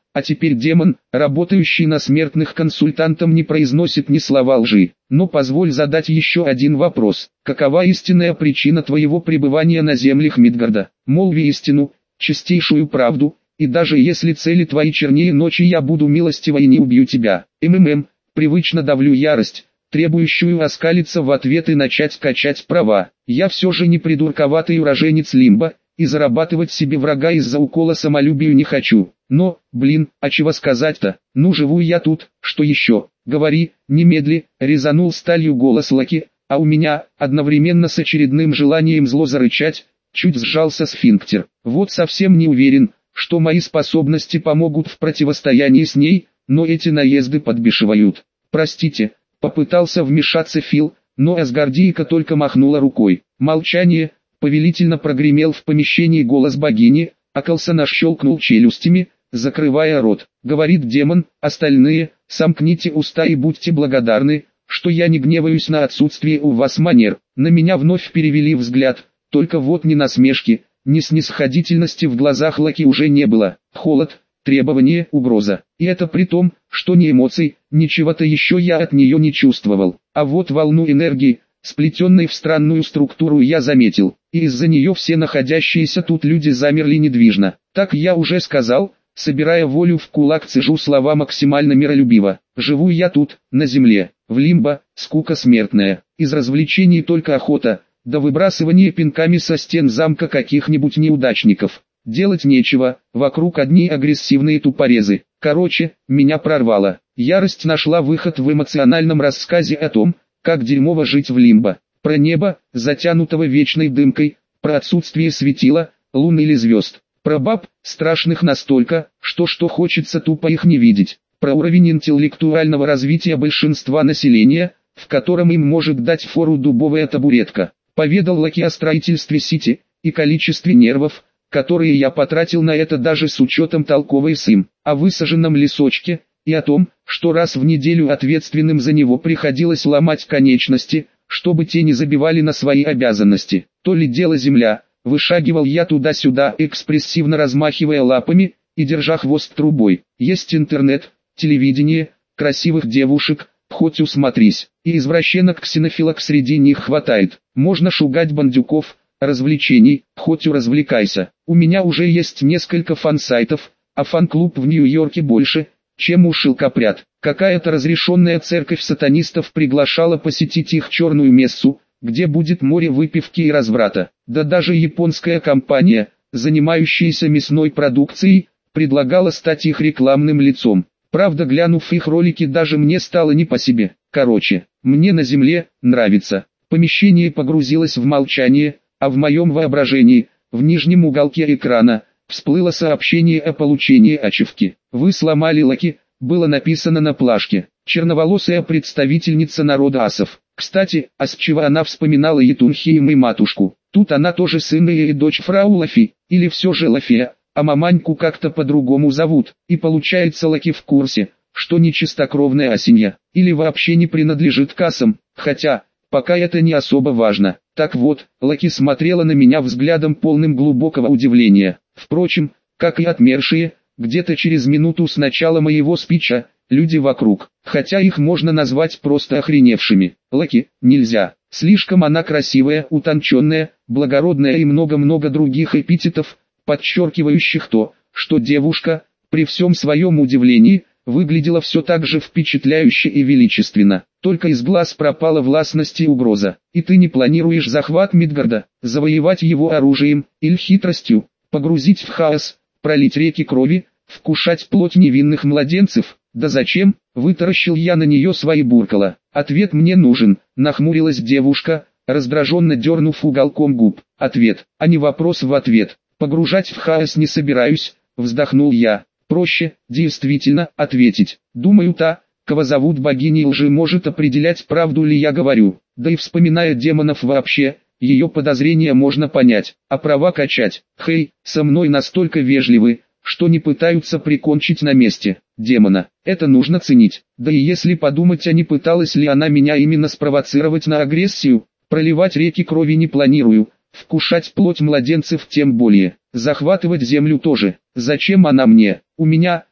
А теперь демон, работающий на смертных консультантом, не произносит ни слова лжи. Но позволь задать еще один вопрос. Какова истинная причина твоего пребывания на землях Мидгарда? Молви истину, чистейшую правду, и даже если цели твои чернее ночи, я буду милостива и не убью тебя. Привычно давлю ярость, требующую оскалиться в ответ и начать качать права. Я все же не придурковатый уроженец Лимба, и зарабатывать себе врага из-за укола самолюбию не хочу. Но, а чего сказать-то? Ну живу я тут, что еще? Говори, немедли, резанул сталью голос Лаки, а у меня, одновременно с очередным желанием зло зарычать, чуть сжался сфинктер. Вот совсем не уверен, что мои способности помогут в противостоянии с ней, но эти наезды подбешивают. Простите, попытался вмешаться Фил, но Асгардийка только махнула рукой. Молчание. Повелительно прогремел в помещении голос богини, а Калсона щелкнул челюстями, закрывая рот. Говорит демон, остальные, сомкните уста и будьте благодарны, что я не гневаюсь на отсутствие у вас манер. На меня вновь перевели взгляд, только вот ни насмешки, ни снисходительности в глазах Лаки уже не было. Холод, требование, угроза. И это при том, что ни эмоций, ничего-то еще я от нее не чувствовал. А вот волну энергии, сплетенной в странную структуру, я заметил, и из-за нее все находящиеся тут люди замерли недвижно. Так я уже сказал, собирая волю в кулак, цежу слова максимально миролюбиво. Живу я тут, на земле, в Лимбо, скука смертная, из развлечений только охота, до выбрасывания пинками со стен замка каких-нибудь неудачников. Делать нечего, вокруг одни агрессивные тупорезы. Короче, меня прорвало. Ярость нашла выход в эмоциональном рассказе о том, как дерьмово жить в Лимбо. Про небо, затянутого вечной дымкой, про отсутствие светила, луны или звезд. Про баб, страшных настолько, что хочется тупо их не видеть. Про уровень интеллектуального развития большинства населения, в котором им может дать фору дубовая табуретка. Поведал Лаки о строительстве Сити, и количестве нервов, которые я потратил на это даже с учетом толковой СИМ, о высаженном лесочке, и о том, что раз в неделю ответственным за него приходилось ломать конечности, чтобы те не забивали на свои обязанности. То ли дело земля, вышагивал я туда-сюда, экспрессивно размахивая лапами и держа хвост трубой. Есть интернет, телевидение, красивых девушек, хоть усмотрись, и извращенок-ксенофилок среди них хватает. Можно шугать бандюков, развлечений, хоть развлекайся. У меня уже есть несколько фан-сайтов, а фан-клуб в Нью-Йорке больше, чем у шелкопряд. Какая-то разрешенная церковь сатанистов приглашала посетить их черную мессу, где будет море выпивки и разврата. Да даже японская компания, занимающаяся мясной продукцией, предлагала стать их рекламным лицом. Правда, глянув их ролики, даже мне стало не по себе. Короче, мне на земле нравится. Помещение погрузилось в молчание, а в моем воображении, в нижнем уголке экрана, всплыло сообщение о получении ачивки. Вы сломали Лаки, было написано на плашке. Черноволосая представительница народа асов. Кстати, а с чего она вспоминала Етунхейм и матушку? Тут она тоже сын и дочь фрау Лафи, или все же Лафия, а маманьку как-то по-другому зовут. И получается, Лаки в курсе, что не чистокровная осенья, или вообще не принадлежит к асам, хотя, пока это не особо важно. Так вот, Лаки смотрела на меня взглядом полным глубокого удивления. Впрочем, как и отмершие, где-то через минуту с начала моего спича, люди вокруг, хотя их можно назвать просто охреневшими. Лаки, нельзя, слишком она красивая, утонченная, благородная и много-много других эпитетов, подчеркивающих то, что девушка, при всем своем удивлении, выглядела все так же впечатляюще и величественно. Только из глаз пропала властность и угроза. И ты не планируешь захват Мидгарда, завоевать его оружием или хитростью, погрузить в хаос, пролить реки крови, вкушать плоть невинных младенцев? Да зачем? Вытаращил я на нее свои буркала. Ответ мне нужен, нахмурилась девушка, раздраженно дернув уголком губ. Ответ, а не вопрос в ответ. Погружать в хаос не собираюсь, вздохнул я. Проще, действительно, ответить. Думаю, та, кого зовут богиней лжи, может определять, правду ли я говорю. Да и вспоминая демонов вообще, ее подозрения можно понять, а права качать. Хей, со мной настолько вежливы, что не пытаются прикончить на месте. Демона, это нужно ценить. Да и если подумать, а не пыталась ли она меня именно спровоцировать на агрессию? Проливать реки крови не планирую, вкушать плоть младенцев тем более. Захватывать землю тоже. Зачем она мне? У меня,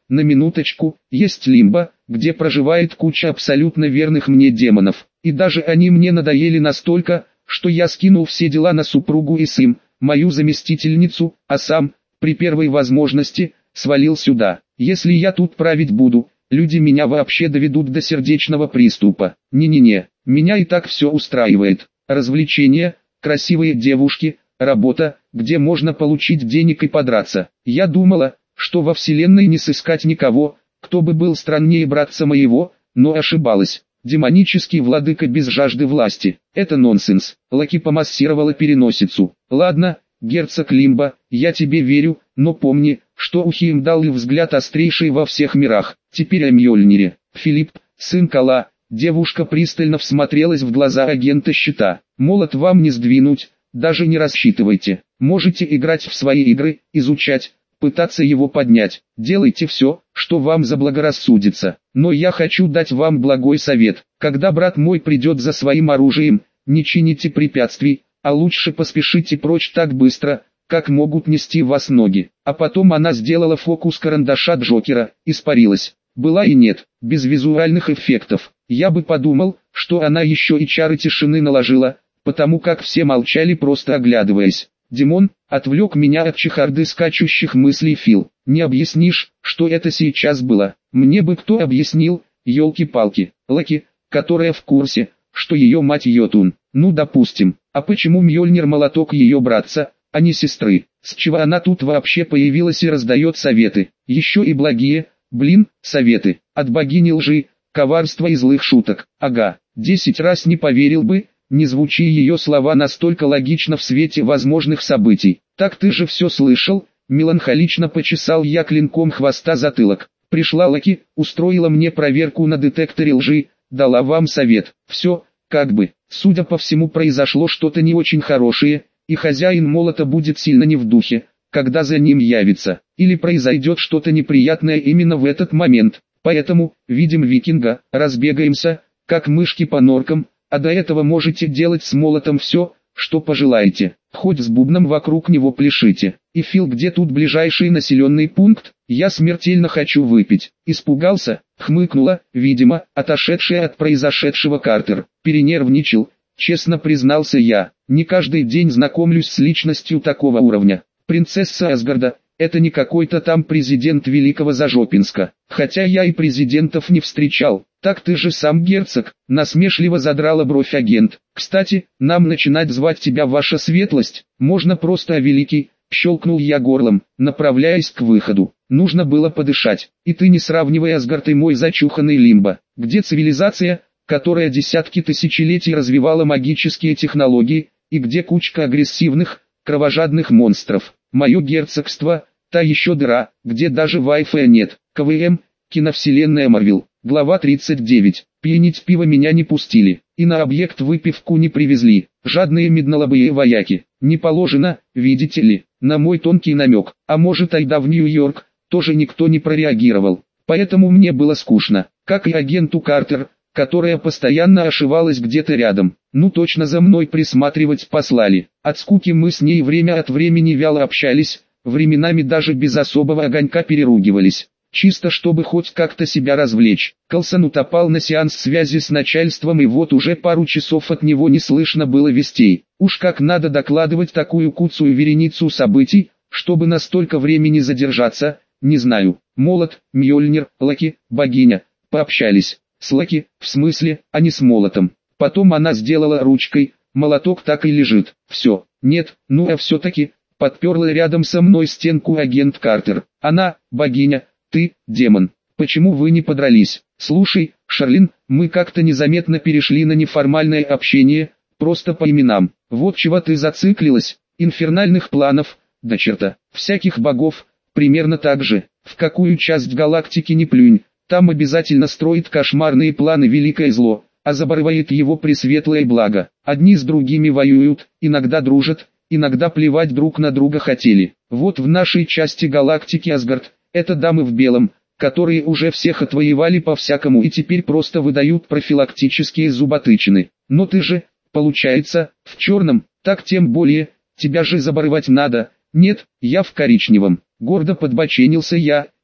На минуточку, есть Лимбо, где проживает куча абсолютно верных мне демонов. И даже они мне надоели настолько, что я скинул все дела на супругу и сын, мою заместительницу, а сам, при первой возможности, свалил сюда. Если я тут править буду, люди меня вообще доведут до сердечного приступа. Не-не-не, меня и так все устраивает. Развлечения, красивые девушки, работа, где можно получить денег и подраться. Я думала, что во вселенной не сыскать никого, кто бы был страннее братца моего, но ошибалась. Демонический владыка без жажды власти. Это нонсенс. Лаки помассировала переносицу. Ладно, герцог Лимбо, я тебе верю, но помни, что у Хеймдаллы взгляд острейший во всех мирах. Теперь о Мьёльнире. Филипп, сын Кала. Девушка пристально всмотрелась в глаза агента щита. Молот вам не сдвинуть, даже не рассчитывайте. Можете играть в свои игры, изучать, пытаться его поднять. Делайте все, что вам заблагорассудится. Но я хочу дать вам благой совет. Когда брат мой придет за своим оружием, не чините препятствий, а лучше поспешите прочь так быстро, как могут нести вас ноги. А потом она сделала фокус карандаша Джокера, испарилась. Была и нет, без визуальных эффектов. Я бы подумал, что она еще и чары тишины наложила, потому как все молчали, просто оглядываясь. Димон, отвлек меня от чехарды скачущих мыслей Фил. Не объяснишь, что это сейчас было? Мне бы кто объяснил, елки-палки. Лаки, которая в курсе, что ее мать Йотун. Ну допустим, а почему Мьёльнир молоток ее братца, а не сестры? С чего она тут вообще появилась и раздает советы? Еще и благие, советы. От богини лжи, коварства и злых шуток. Ага, 10 раз не поверил бы, не звучи ее слова настолько логично в свете возможных событий. Так ты же все слышал? Меланхолично почесал я клинком хвоста затылок. Пришла Лаки, устроила мне проверку на детекторе лжи, дала вам совет. Все, как бы, судя по всему произошло что-то не очень хорошее, и хозяин молота будет сильно не в духе, когда за ним явится, или произойдет что-то неприятное именно в этот момент. Поэтому, видим викинга, разбегаемся, как мышки по норкам, а до этого можете делать с молотом все, что пожелаете, хоть с бубном вокруг него пляшите. И Фил, где тут ближайший населенный пункт? Я смертельно хочу выпить. Испугался, хмыкнула, видимо, отошедшая от произошедшего Картер. Перенервничал, честно признался я. Не каждый день знакомлюсь с личностью такого уровня. Принцесса Асгарда, это не какой-то там президент Великого Зажопинска. Хотя я и президентов не встречал. Так ты же сам герцог, насмешливо задрала бровь агент. Кстати, нам начинать звать тебя ваша светлость, можно просто великий, щелкнул я горлом, направляясь к выходу. Нужно было подышать. И ты не сравнивай Асгард и мой зачуханный Лимбо. Где цивилизация, которая десятки тысячелетий развивала магические технологии, и где кучка агрессивных, кровожадных монстров. Мое герцогство, та еще дыра, где даже Wi-Fi нет. КВМ, киновселенная Марвел. Глава 39. Пьянить пиво меня не пустили, и на объект выпивку не привезли. Жадные меднолобые вояки. Не положено, видите ли, на мой тонкий намек. А может, айда в Нью-Йорк, тоже никто не прореагировал. Поэтому мне было скучно, как и агенту Картер, которая постоянно ошивалась где-то рядом. Ну точно за мной присматривать послали. От скуки мы с ней время от времени вяло общались, временами даже без особого огонька переругивались. Чисто чтобы хоть как-то себя развлечь. Калсон утопал на сеанс связи с начальством, и вот уже пару часов от него не слышно было вестей. Уж как надо докладывать такую куцую вереницу событий, чтобы настолько времени задержаться, не знаю. Молот, Мьёльнир, Лаки, богиня. Пообщались. С Лаки, в смысле, а не с молотом. Потом она сделала ручкой, молоток так и лежит. Все. Нет, ну а все-таки, подперла рядом со мной стенку агент Картер. Она, богиня. Ты, демон, почему вы не подрались? Слушай, Шарлин, мы как-то незаметно перешли на неформальное общение, просто по именам. Вот чего ты зациклилась, инфернальных планов, да черта, всяких богов, примерно так же. В какую часть галактики не плюнь, там обязательно строит кошмарные планы великое зло, а забарывает его пресветлое благо. Одни с другими воюют, иногда дружат, иногда плевать друг на друга хотели. Вот в нашей части галактики Асгард, это дамы в белом, которые уже всех отвоевали по-всякому и теперь просто выдают профилактические зуботычины. Но ты же, получается, в черном, так тем более, тебя же забарывать надо. Нет, я в коричневом. Гордо подбоченился я,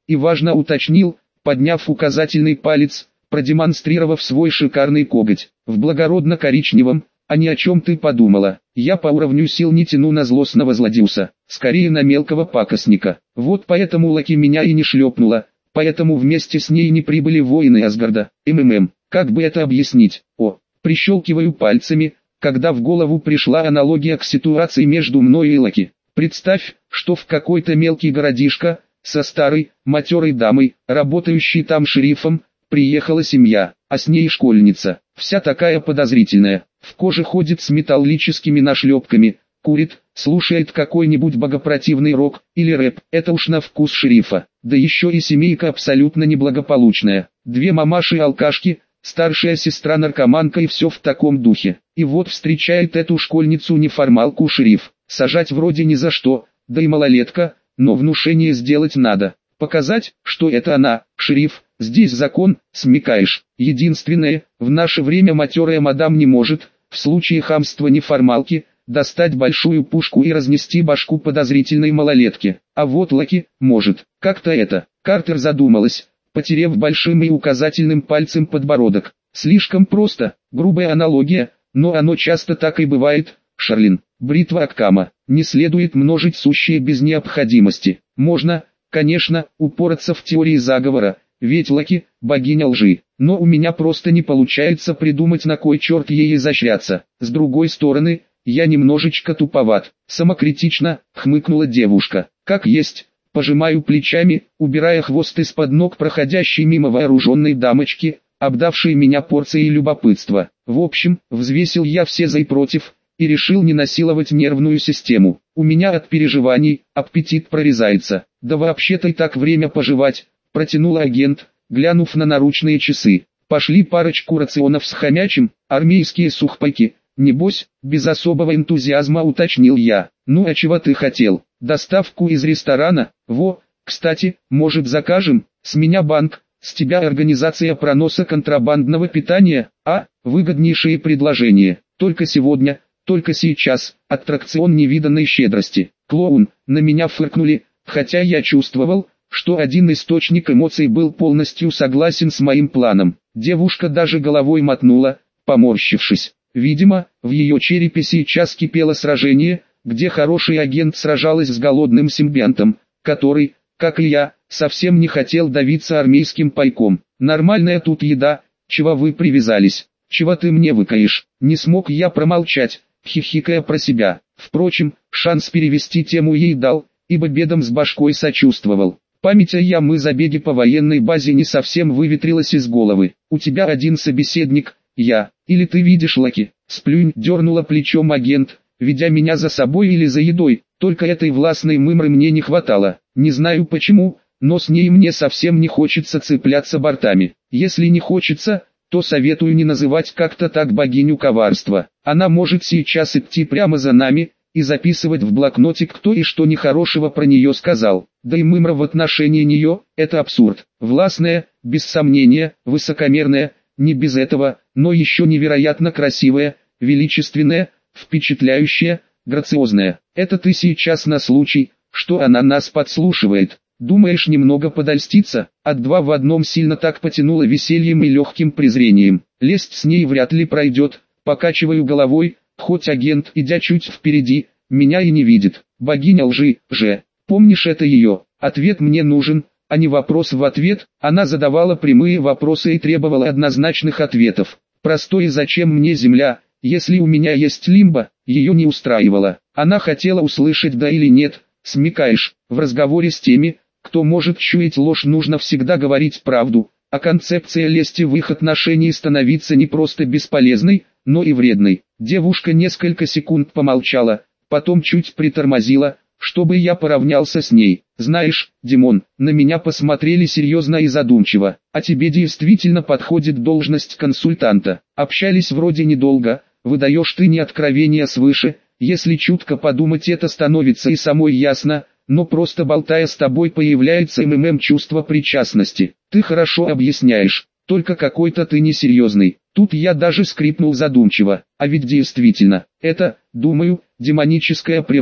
и важно уточнил, подняв указательный палец, продемонстрировав свой шикарный коготь. В благородно-коричневом, а ни о чем ты подумала. Я по уровню сил не тяну на злостного злодеуса, скорее на мелкого пакостника. Вот поэтому Лаки меня и не шлепнула, поэтому вместе с ней не прибыли воины Асгарда. Как бы это объяснить? Прищелкиваю пальцами, когда в голову пришла аналогия к ситуации между мной и Лаки. Представь, что в какой-то мелкий городишко, со старой, матерой дамой, работающей там шерифом, приехала семья, а с ней школьница, вся такая подозрительная, в коже ходит с металлическими нашлепками, курит, слушает какой-нибудь богопротивный рок или рэп, это уж на вкус шерифа, да еще и семейка абсолютно неблагополучная, 2 мамаши-алкашки, старшая сестра-наркоманка и все в таком духе. И вот встречает эту школьницу-неформалку шериф, сажать вроде ни за что, да и малолетка, но внушение сделать надо. Показать, что это она, шериф, здесь закон, смекаешь. Единственное, в наше время матерая мадам не может, в случае хамства неформалки, достать большую пушку и разнести башку подозрительной малолетке. А вот Лаки, может. Как-то это. Картер задумалась, потерев большим и указательным пальцем подбородок. Слишком просто, грубая аналогия, но оно часто так и бывает. Шарлин, бритва Аккама, не следует множить сущее без необходимости. Можно, конечно, упораться в теории заговора, ведь Лаки – богиня лжи, но у меня просто не получается придумать, на кой черт ей изощряться. С другой стороны, я немножечко туповат, самокритично, хмыкнула девушка. Как есть, пожимаю плечами, убирая хвост из-под ног проходящей мимо вооруженной дамочки, обдавшей меня порцией любопытства. В общем, взвесил я все за и против, и решил не насиловать нервную систему. У меня от переживаний аппетит прорезается. Да вообще-то и так время пожевать, протянула агент, глянув на наручные часы. Пошли парочку рационов с хомячим, армейские сухпайки. Небось, без особого энтузиазма уточнил я. Ну а чего ты хотел? Доставку из ресторана? Кстати, может закажем? С меня банк, с тебя организация проноса контрабандного питания, выгоднейшее предложение. Только сегодня, только сейчас, аттракцион невиданной щедрости. Клоун, на меня фыркнули, хотя я чувствовал, что один источник эмоций был полностью согласен с моим планом. Девушка даже головой мотнула, поморщившись. Видимо, в ее черепе сейчас кипело сражение, где хороший агент сражалась с голодным симбионтом, который, как и я, совсем не хотел давиться армейским пайком. Нормальная тут еда, чего вы привязались, чего ты мне выкаешь. Не смог я промолчать, хихикая про себя. Впрочем, шанс перевести тему ей дал, ибо бедам с башкой сочувствовал. Память о мы забеге по военной базе не совсем выветрилась из головы. У тебя один собеседник, я, или ты видишь Лаки? Сплюнь, дернула плечом агент, ведя меня за собой или за едой, только этой властной мымры мне не хватало. Не знаю почему, но с ней мне совсем не хочется цепляться бортами. Если не хочется, то советую не называть как-то так богиню коварства. Она может сейчас идти прямо за нами и записывать в блокнотик, кто и что нехорошего про нее сказал. Да и мымра в отношении нее – это абсурд. Властная, без сомнения, высокомерная, не без этого, но еще невероятно красивая, величественная, впечатляющая, грациозная. Это ты сейчас на случай, что она нас подслушивает. Думаешь немного подольститься? От 2 в одном сильно так потянуло весельем и легким презрением. Лезть с ней вряд ли пройдет. Покачиваю головой, хоть агент, идя чуть впереди, меня и не видит. Богиня лжи же. Помнишь это ее? Ответ мне нужен, а не вопрос в ответ. Она задавала прямые вопросы и требовала однозначных ответов. Простое «зачем мне земля, если у меня есть лимбо?» ее не устраивало. Она хотела услышать «да» или «нет». Смекаешь, в разговоре с теми, кто может чуять ложь, нужно всегда говорить правду, а концепция лести в их отношении становится не просто бесполезной, но и вредной. Девушка несколько секунд помолчала, потом чуть притормозила, чтобы я поравнялся с ней. Знаешь, Димон, на меня посмотрели серьезно и задумчиво, а тебе действительно подходит должность консультанта. Общались вроде недолго, выдаешь ты не откровения свыше, если чутко подумать, это становится и самой ясно, но просто болтая с тобой появляется чувство причастности. Ты хорошо объясняешь, только какой-то ты несерьезный. Тут я даже скрипнул задумчиво, а ведь действительно, это, думаю, демоническая природа,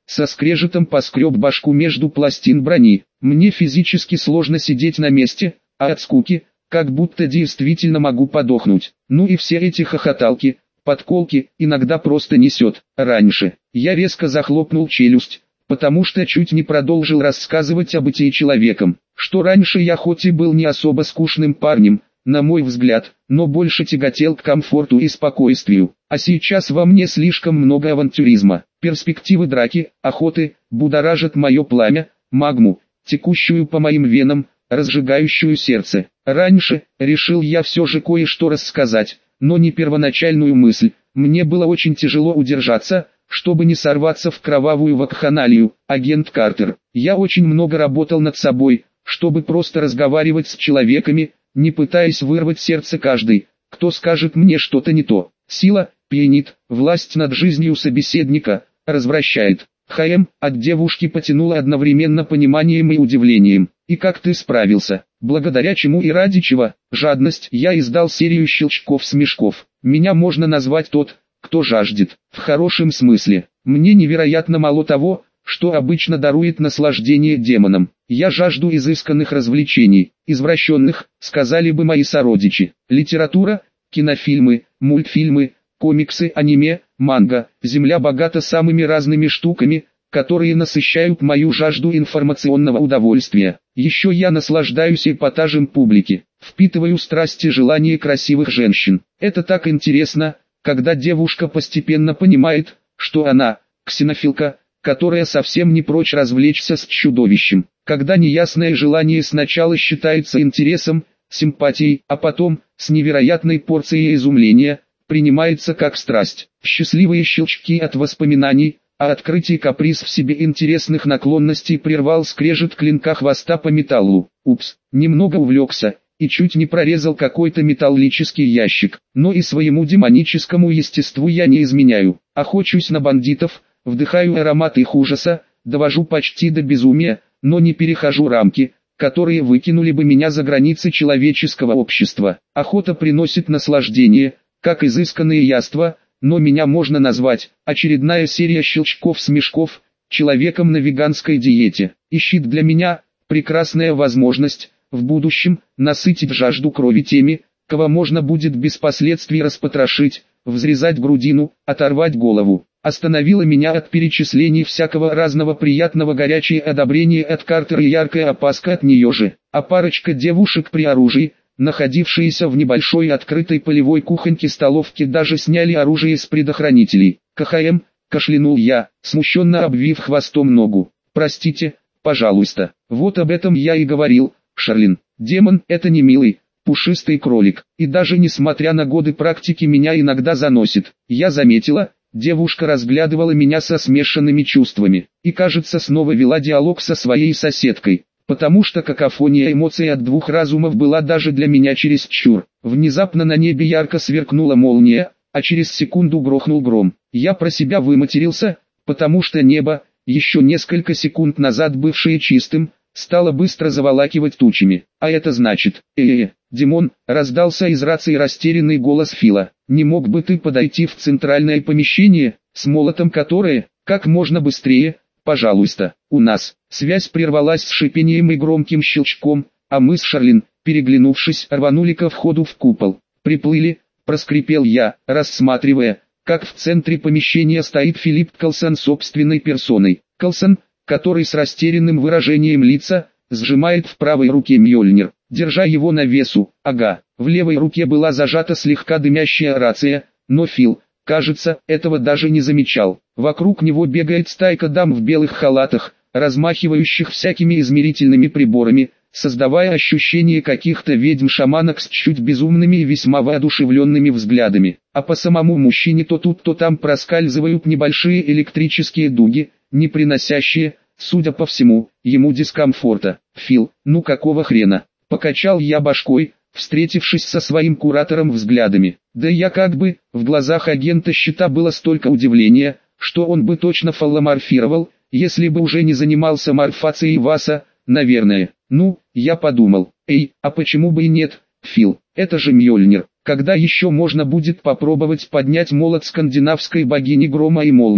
со скрежетом поскреб башку между пластин брони. Мне физически сложно сидеть на месте, а от скуки, как будто действительно могу подохнуть. Ну и все эти хохоталки, подколки, иногда просто несет. Раньше я резко захлопнул челюсть, потому что чуть не продолжил рассказывать о бытии человеком, что раньше я хоть и был не особо скучным парнем, на мой взгляд, но больше тяготел к комфорту и спокойствию, а сейчас во мне слишком много авантюризма. Перспективы драки, охоты, будоражат мое пламя, магму, текущую по моим венам, разжигающую сердце. Раньше, решил я все же кое-что рассказать, но не первоначальную мысль. Мне было очень тяжело удержаться, чтобы не сорваться в кровавую вакханалию. Агент Картер, я очень много работал над собой, чтобы просто разговаривать с человеками, не пытаясь вырвать сердце каждый, кто скажет мне что-то не то. Сила пьянит, власть над жизнью собеседника развращает. От девушки потянуло одновременно пониманием и удивлением. И как ты справился? Благодаря чему и ради чего? Жадность. Я издал серию щелчков-смешков. Меня можно назвать тот, кто жаждет. В хорошем смысле. Мне невероятно мало того, что обычно дарует наслаждение демонам. Я жажду изысканных развлечений, извращенных, сказали бы мои сородичи. Литература, кинофильмы, мультфильмы, комиксы, аниме, манга. Земля богата самыми разными штуками, которые насыщают мою жажду информационного удовольствия. Еще я наслаждаюсь эпатажем публики, впитываю страсти и желания красивых женщин. Это так интересно, когда девушка постепенно понимает, что она ксенофилка, которая совсем не прочь развлечься с чудовищем. Когда неясное желание сначала считается интересом, симпатией, а потом, с невероятной порцией изумления, принимается как страсть. Счастливые щелчки от воспоминаний, а открытие каприз в себе интересных наклонностей прервал скрежет клинка хвоста по металлу. Упс, немного увлекся, и чуть не прорезал какой-то металлический ящик. Но и своему демоническому естеству я не изменяю. Охочусь на бандитов, вдыхаю аромат их ужаса, довожу почти до безумия, но не перехожу рамки, которые выкинули бы меня за границы человеческого общества. Охота приносит наслаждение, как изысканные яства, но меня можно назвать очередная серия щелчков-смешков, человеком на веганской диете. Ищет для меня прекрасная возможность в будущем насытить жажду крови теми, кого можно будет без последствий распотрошить, взрезать грудину, оторвать голову. Остановило меня от перечислений всякого разного приятного горячее одобрение от Картера и яркая опаска от нее же. А парочка девушек при оружии, находившиеся в небольшой открытой полевой кухоньке столовки, даже сняли оружие с предохранителей. Кашлянул я, смущенно обвив хвостом ногу. Простите, пожалуйста. Вот об этом я и говорил, Шарлин. Демон — это не милый, пушистый кролик. И даже несмотря на годы практики меня иногда заносит. Я заметила, девушка разглядывала меня со смешанными чувствами. И кажется снова вела диалог со своей соседкой. Потому что какофония эмоций от двух разумов была даже для меня чересчур. Внезапно на небе ярко сверкнула молния, а через секунду грохнул гром. Я про себя выматерился, потому что небо, еще несколько секунд назад бывшее чистым, стало быстро заволакивать тучами. А это значит, Димон, раздался из рации растерянный голос Фила. Не мог бы ты подойти в центральное помещение, с молотом которое, как можно быстрее, пожалуйста. У нас. Связь прервалась с шипением и громким щелчком, а мы с Шарлин, переглянувшись, рванули ко входу в купол. Приплыли, проскрипел я, рассматривая, как в центре помещения стоит Филипп Колсон собственной персоной. Колсон, который с растерянным выражением лица, сжимает в правой руке Мьёльнир, держа его на весу. Ага, в левой руке была зажата слегка дымящая рация, но Фил, кажется, этого даже не замечал. Вокруг него бегает стайка дам в белых халатах, размахивающих всякими измерительными приборами, создавая ощущение каких-то ведьм-шаманок с чуть безумными и весьма воодушевленными взглядами. А по самому мужчине то тут, то там проскальзывают небольшие электрические дуги, не приносящие, судя по всему, ему дискомфорта. Фил, ну какого хрена? Покачал я башкой, встретившись со своим куратором взглядами. Да я как бы, в глазах агента щита было столько удивления, что он бы точно фалломорфировал, если бы уже не занимался морфацией Васа, наверное. Ну, я подумал, а почему бы и нет, Фил, это же Мьёльнир. Когда еще можно будет попробовать поднять молот скандинавской богини грома и молний?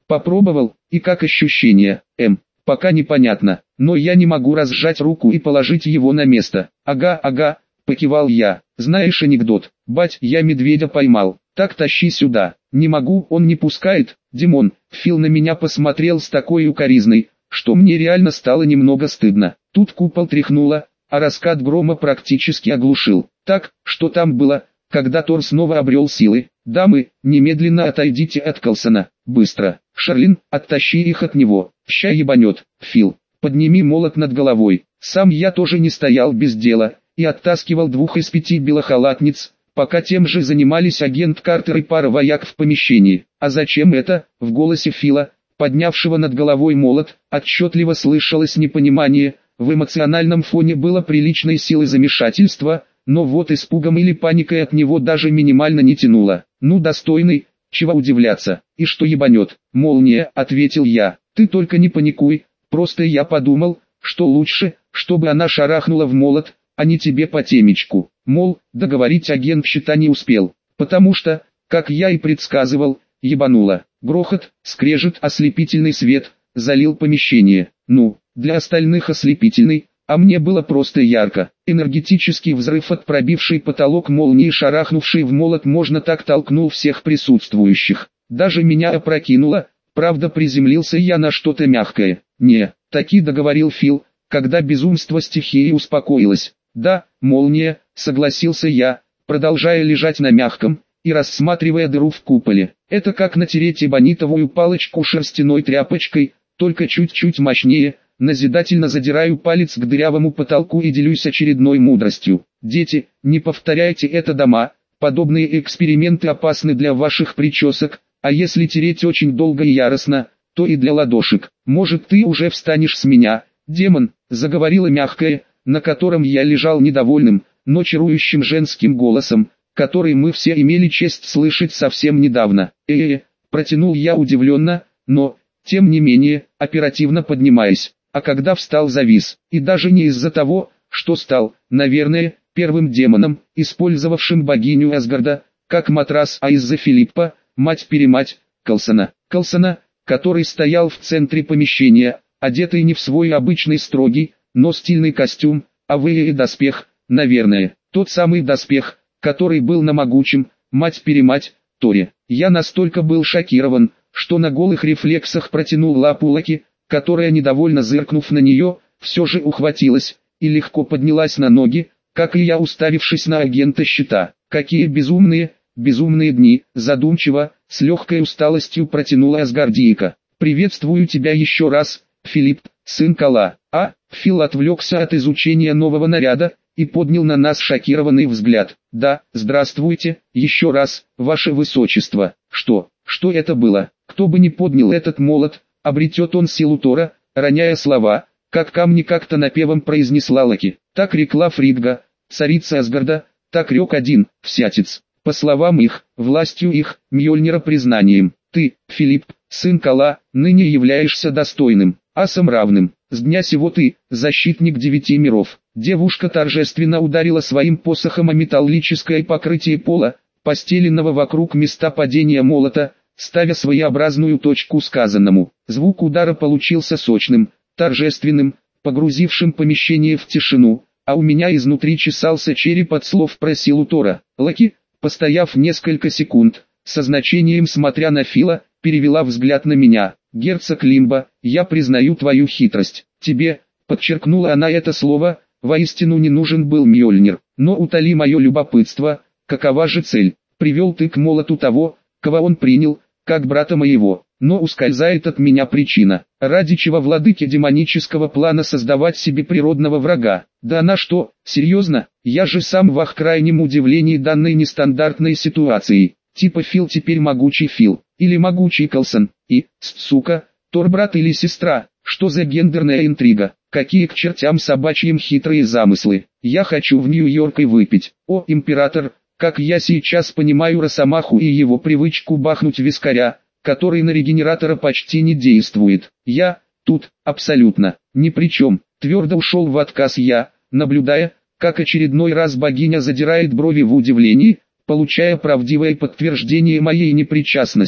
Попробовал, и как ощущение, пока непонятно, но я не могу разжать руку и положить его на место. Ага, покивал я. Знаешь анекдот, бать, я медведя поймал, так тащи сюда. Не могу, он не пускает. Димон, Фил на меня посмотрел с такой укоризной, что мне реально стало немного стыдно. Тут купол тряхнуло, а раскат грома практически оглушил. Так, что там было, когда Тор снова обрел силы? Дамы, немедленно отойдите от Калсона, быстро. Шарлин, оттащи их от него, ща ебанет. Фил, подними молот над головой. Сам я тоже не стоял без дела, и оттаскивал 2 из 5 белохалатниц, пока тем же занимались агент Картер и пара вояк в помещении. А зачем это? В голосе Фила, поднявшего над головой молот, отчетливо слышалось непонимание. В эмоциональном фоне было приличной силы замешательства, но вот испугом или паникой от него даже минимально не тянуло. Ну достойный, чего удивляться, и что ебанет? Молния, ответил я. Ты только не паникуй, просто я подумал, что лучше, чтобы она шарахнула в молот, а не тебе по темечку. Мол, договорить агент щита не успел, потому что, как я и предсказывал, ебануло. Грохот, скрежет, ослепительный свет, залил помещение. Ну, для остальных ослепительный, а мне было просто ярко. Энергетический взрыв от пробившей потолок молнии, шарахнувшей в молот, можно так толкнул всех присутствующих. Даже меня опрокинуло, правда приземлился я на что-то мягкое. Не, таки договорил Фил, когда безумство стихии успокоилось. Да, молния, согласился я, продолжая лежать на мягком и рассматривая дыру в куполе. Это как натереть эбонитовую палочку шерстяной тряпочкой, только чуть-чуть мощнее. Назидательно задираю палец к дырявому потолку и делюсь очередной мудростью. Дети, не повторяйте это дома, подобные эксперименты опасны для ваших причесок, а если тереть очень долго и яростно, то и для ладошек. Может, ты уже встанешь с меня, демон, заговорила мягкая, на котором я лежал недовольным, но чарующим женским голосом, который мы все имели честь слышать совсем недавно. Протянул я удивленно, но, тем не менее, оперативно поднимаясь. А когда встал, завис, и даже не из-за того, что стал, наверное, первым демоном, использовавшим богиню Асгарда, как матрас, а из-за Филиппа, мать-перемать, Калсона, который стоял в центре помещения, одетый не в свой обычный строгий, но стильный костюм, а в доспех, наверное, тот самый доспех, который был на могучем, мать-перемать, Торе. Я настолько был шокирован, что на голых рефлексах протянул лапу Локи, которая, недовольно зыркнув на нее, все же ухватилась и легко поднялась на ноги, как и я, уставившись на агента щита. Какие безумные дни, задумчиво, с легкой усталостью протянула Асгардийка. Приветствую тебя еще раз, Филипп, сын Кала. Фил отвлекся от изучения нового наряда и поднял на нас шокированный взгляд. Да, здравствуйте, еще раз, ваше высочество. Что это было? Кто бы ни поднял этот молот, обретет он силу Тора, роняя слова, как камни, как-то напевом произнесла Локи. Так рекла Фридга, царица Асгарда, так рек один, всятец. По словам их, властью их, Мьёльнира признанием. Ты, Филипп, сын Кала, ныне являешься достойным, асом равным. С дня сего ты, защитник 9 миров. Девушка торжественно ударила своим посохом о металлическое покрытие пола, постеленного вокруг места падения молота, ставя своеобразную точку сказанному. Звук удара получился сочным, торжественным, погрузившим помещение в тишину, а у меня изнутри чесался череп от слов про силу Тора. Локи, постояв несколько секунд, со значением смотря на Фила, перевела взгляд на меня. «Герцог Лимба, я признаю твою хитрость. Тебе», подчеркнула она это слово, воистину не нужен был Мьёльнир. Но утоли мое любопытство, какова же цель? Привел ты к молоту того, кого он принял, как брата моего, но ускользает от меня причина, ради чего владыке демонического плана создавать себе природного врага. Да она что, серьезно? Я же сам в крайнем удивлении данной нестандартной ситуацией. Типа Фил теперь могучий Фил, или могучий Калсон, и, сука, Тор брат или сестра, что за гендерная интрига, какие к чертям собачьим хитрые замыслы. Я хочу в Нью-Йорк и выпить. О, император, как я сейчас понимаю Росомаху и его привычку бахнуть вискаря, который на регенератора почти не действует. Я, тут, абсолютно, ни при чем, твердо ушел в отказ я, наблюдая, как очередной раз богиня задирает брови в удивлении, получая правдивое подтверждение моей непричастности.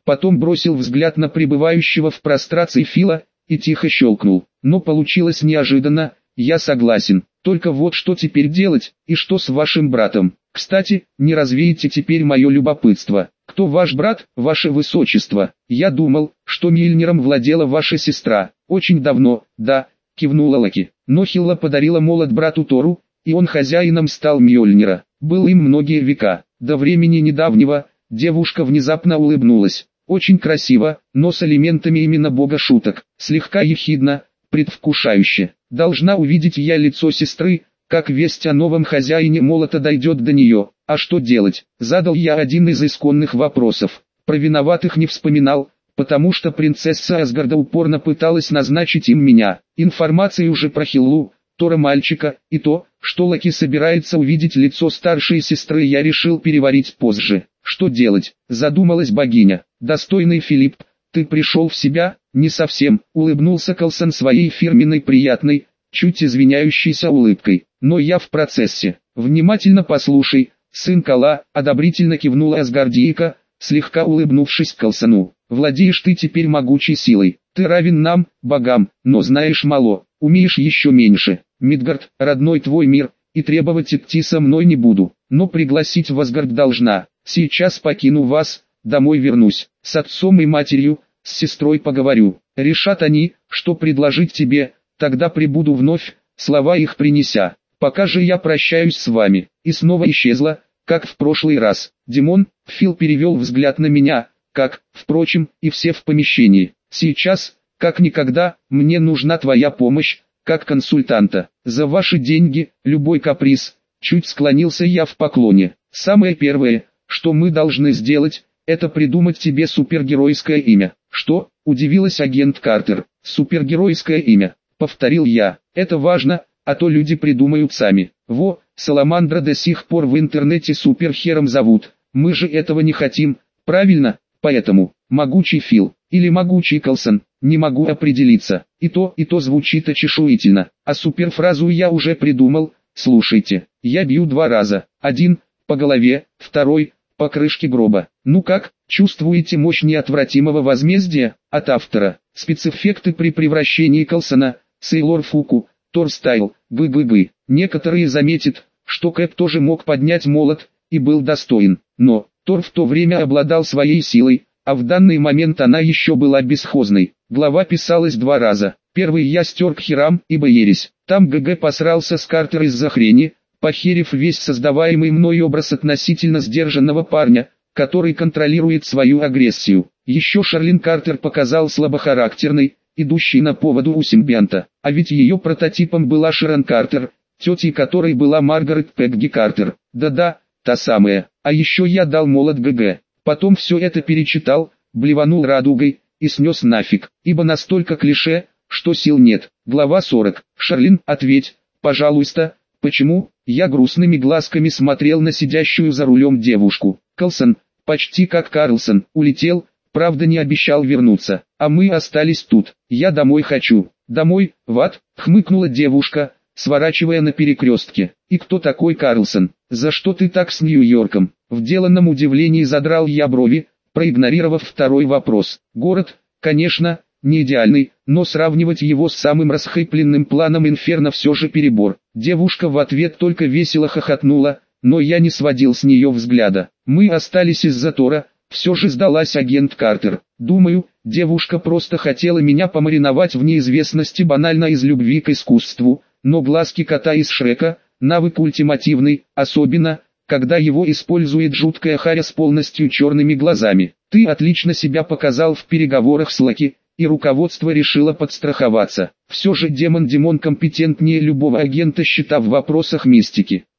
потом бросил взгляд на пребывающего в прострации Фила и тихо щелкнул. Но получилось неожиданно, я согласен. Только вот что теперь делать, и что с вашим братом? Кстати, не развеете теперь мое любопытство. Кто ваш брат, ваше высочество? Я думал, что Мильнером владела ваша сестра. Очень давно, да, кивнула Лаки. Но Хилла подарила молот брату Тору, и он хозяином стал Мьёльнира. Был им многие века. До времени недавнего, девушка внезапно улыбнулась. Очень красиво, но с элементами именно бога шуток. Слегка ехидно, предвкушающе. Должна увидеть я лицо сестры, как весть о новом хозяине молота дойдет до нее. А что делать? Задал я один из исконных вопросов. Про виноватых не вспоминал, потому что принцесса Асгарда упорно пыталась назначить им меня. Информации уже про Хиллу, Тора мальчика, и то, что Лаки собирается увидеть лицо старшей сестры, я решил переварить позже. Что делать? Задумалась богиня. Достойный Филипп, ты пришел в себя? Не совсем, улыбнулся Калсон своей фирменной приятной, чуть извиняющейся улыбкой. Но я в процессе. Внимательно послушай, сын Кала, одобрительно кивнула Асгардийка, слегка улыбнувшись Калсону. Владеешь ты теперь могучей силой. Ты равен нам, богам, но знаешь мало, умеешь еще меньше. Мидгард, родной твой мир, и требовать идти со мной не буду, но пригласить в Асгард должна. Сейчас покину вас, домой вернусь, с отцом и матерью, с сестрой поговорю. Решат они, что предложить тебе, тогда прибуду вновь, слова их принеся. Пока же я прощаюсь с вами. И снова исчезла, как в прошлый раз. Димон, Фил перевел взгляд на меня, как, впрочем, и все в помещении. Сейчас, как никогда, мне нужна твоя помощь, как консультанта. За ваши деньги, любой каприз. Чуть склонился я в поклоне. Самое первое, что мы должны сделать, это придумать тебе супергеройское имя. Что? Удивилась агент Картер. Супергеройское имя, повторил я. Это важно, а то люди придумают сами. Во, Саламандра до сих пор в интернете суперхером зовут. Мы же этого не хотим, правильно? Поэтому, могучий Фил, или могучий Калсон, не могу определиться. И то звучит очешуительно. А суперфразу я уже придумал. Слушайте, я бью 2 раза. Один, по голове, второй, по крышке гроба. Ну как, чувствуете мощь неотвратимого возмездия? От автора. Спецэффекты при превращении Калсона, Сейлор Фуку, Тор Стайл, гы-гы-гы. Некоторые заметят, что Кэп тоже мог поднять молот, и был достоин. Но, Тор в то время обладал своей силой, а в данный момент она еще была бесхозной. Глава писалась 2 раза. Первый я стер к херам, ибо ересь. Там ГГ посрался с Картер из-за хрени, похерив весь создаваемый мной образ относительно сдержанного парня, который контролирует свою агрессию. Еще Шарлин Картер показал слабохарактерный, идущий на поводу у симбионта. А ведь ее прототипом была Шерон Картер, тетей которой была Маргарет Пегги Картер. Да-да, та самая. А еще я дал молот ГГ. Потом все это перечитал, блеванул радугой и снес нафиг, ибо настолько клише, что сил нет. Глава 40. Шарлин, ответь, пожалуйста, почему? Я грустными глазками смотрел на сидящую за рулем девушку. Калсон, почти как Карлсон, улетел, правда не обещал вернуться, а мы остались тут. Я домой хочу. Домой, в ад, хмыкнула девушка, сворачивая на перекрестке. И кто такой Карлсон? За что ты так с Нью-Йорком? В деланном удивлении задрал я брови, проигнорировав второй вопрос. Город, конечно, не идеальный, но сравнивать его с самым расхайпленным планом Инферно все же перебор. Девушка в ответ только весело хохотнула, но я не сводил с нее взгляда. Мы остались из-за Тора, все же сдалась агент Картер. Думаю, девушка просто хотела меня помариновать в неизвестности банально из любви к искусству, но глазки кота из Шрека, навык ультимативный, особенно, когда его использует жуткая харя с полностью черными глазами. Ты отлично себя показал в переговорах с Лаки, и руководство решило подстраховаться. Все же демон Димон компетентнее любого агента щита в вопросах мистики.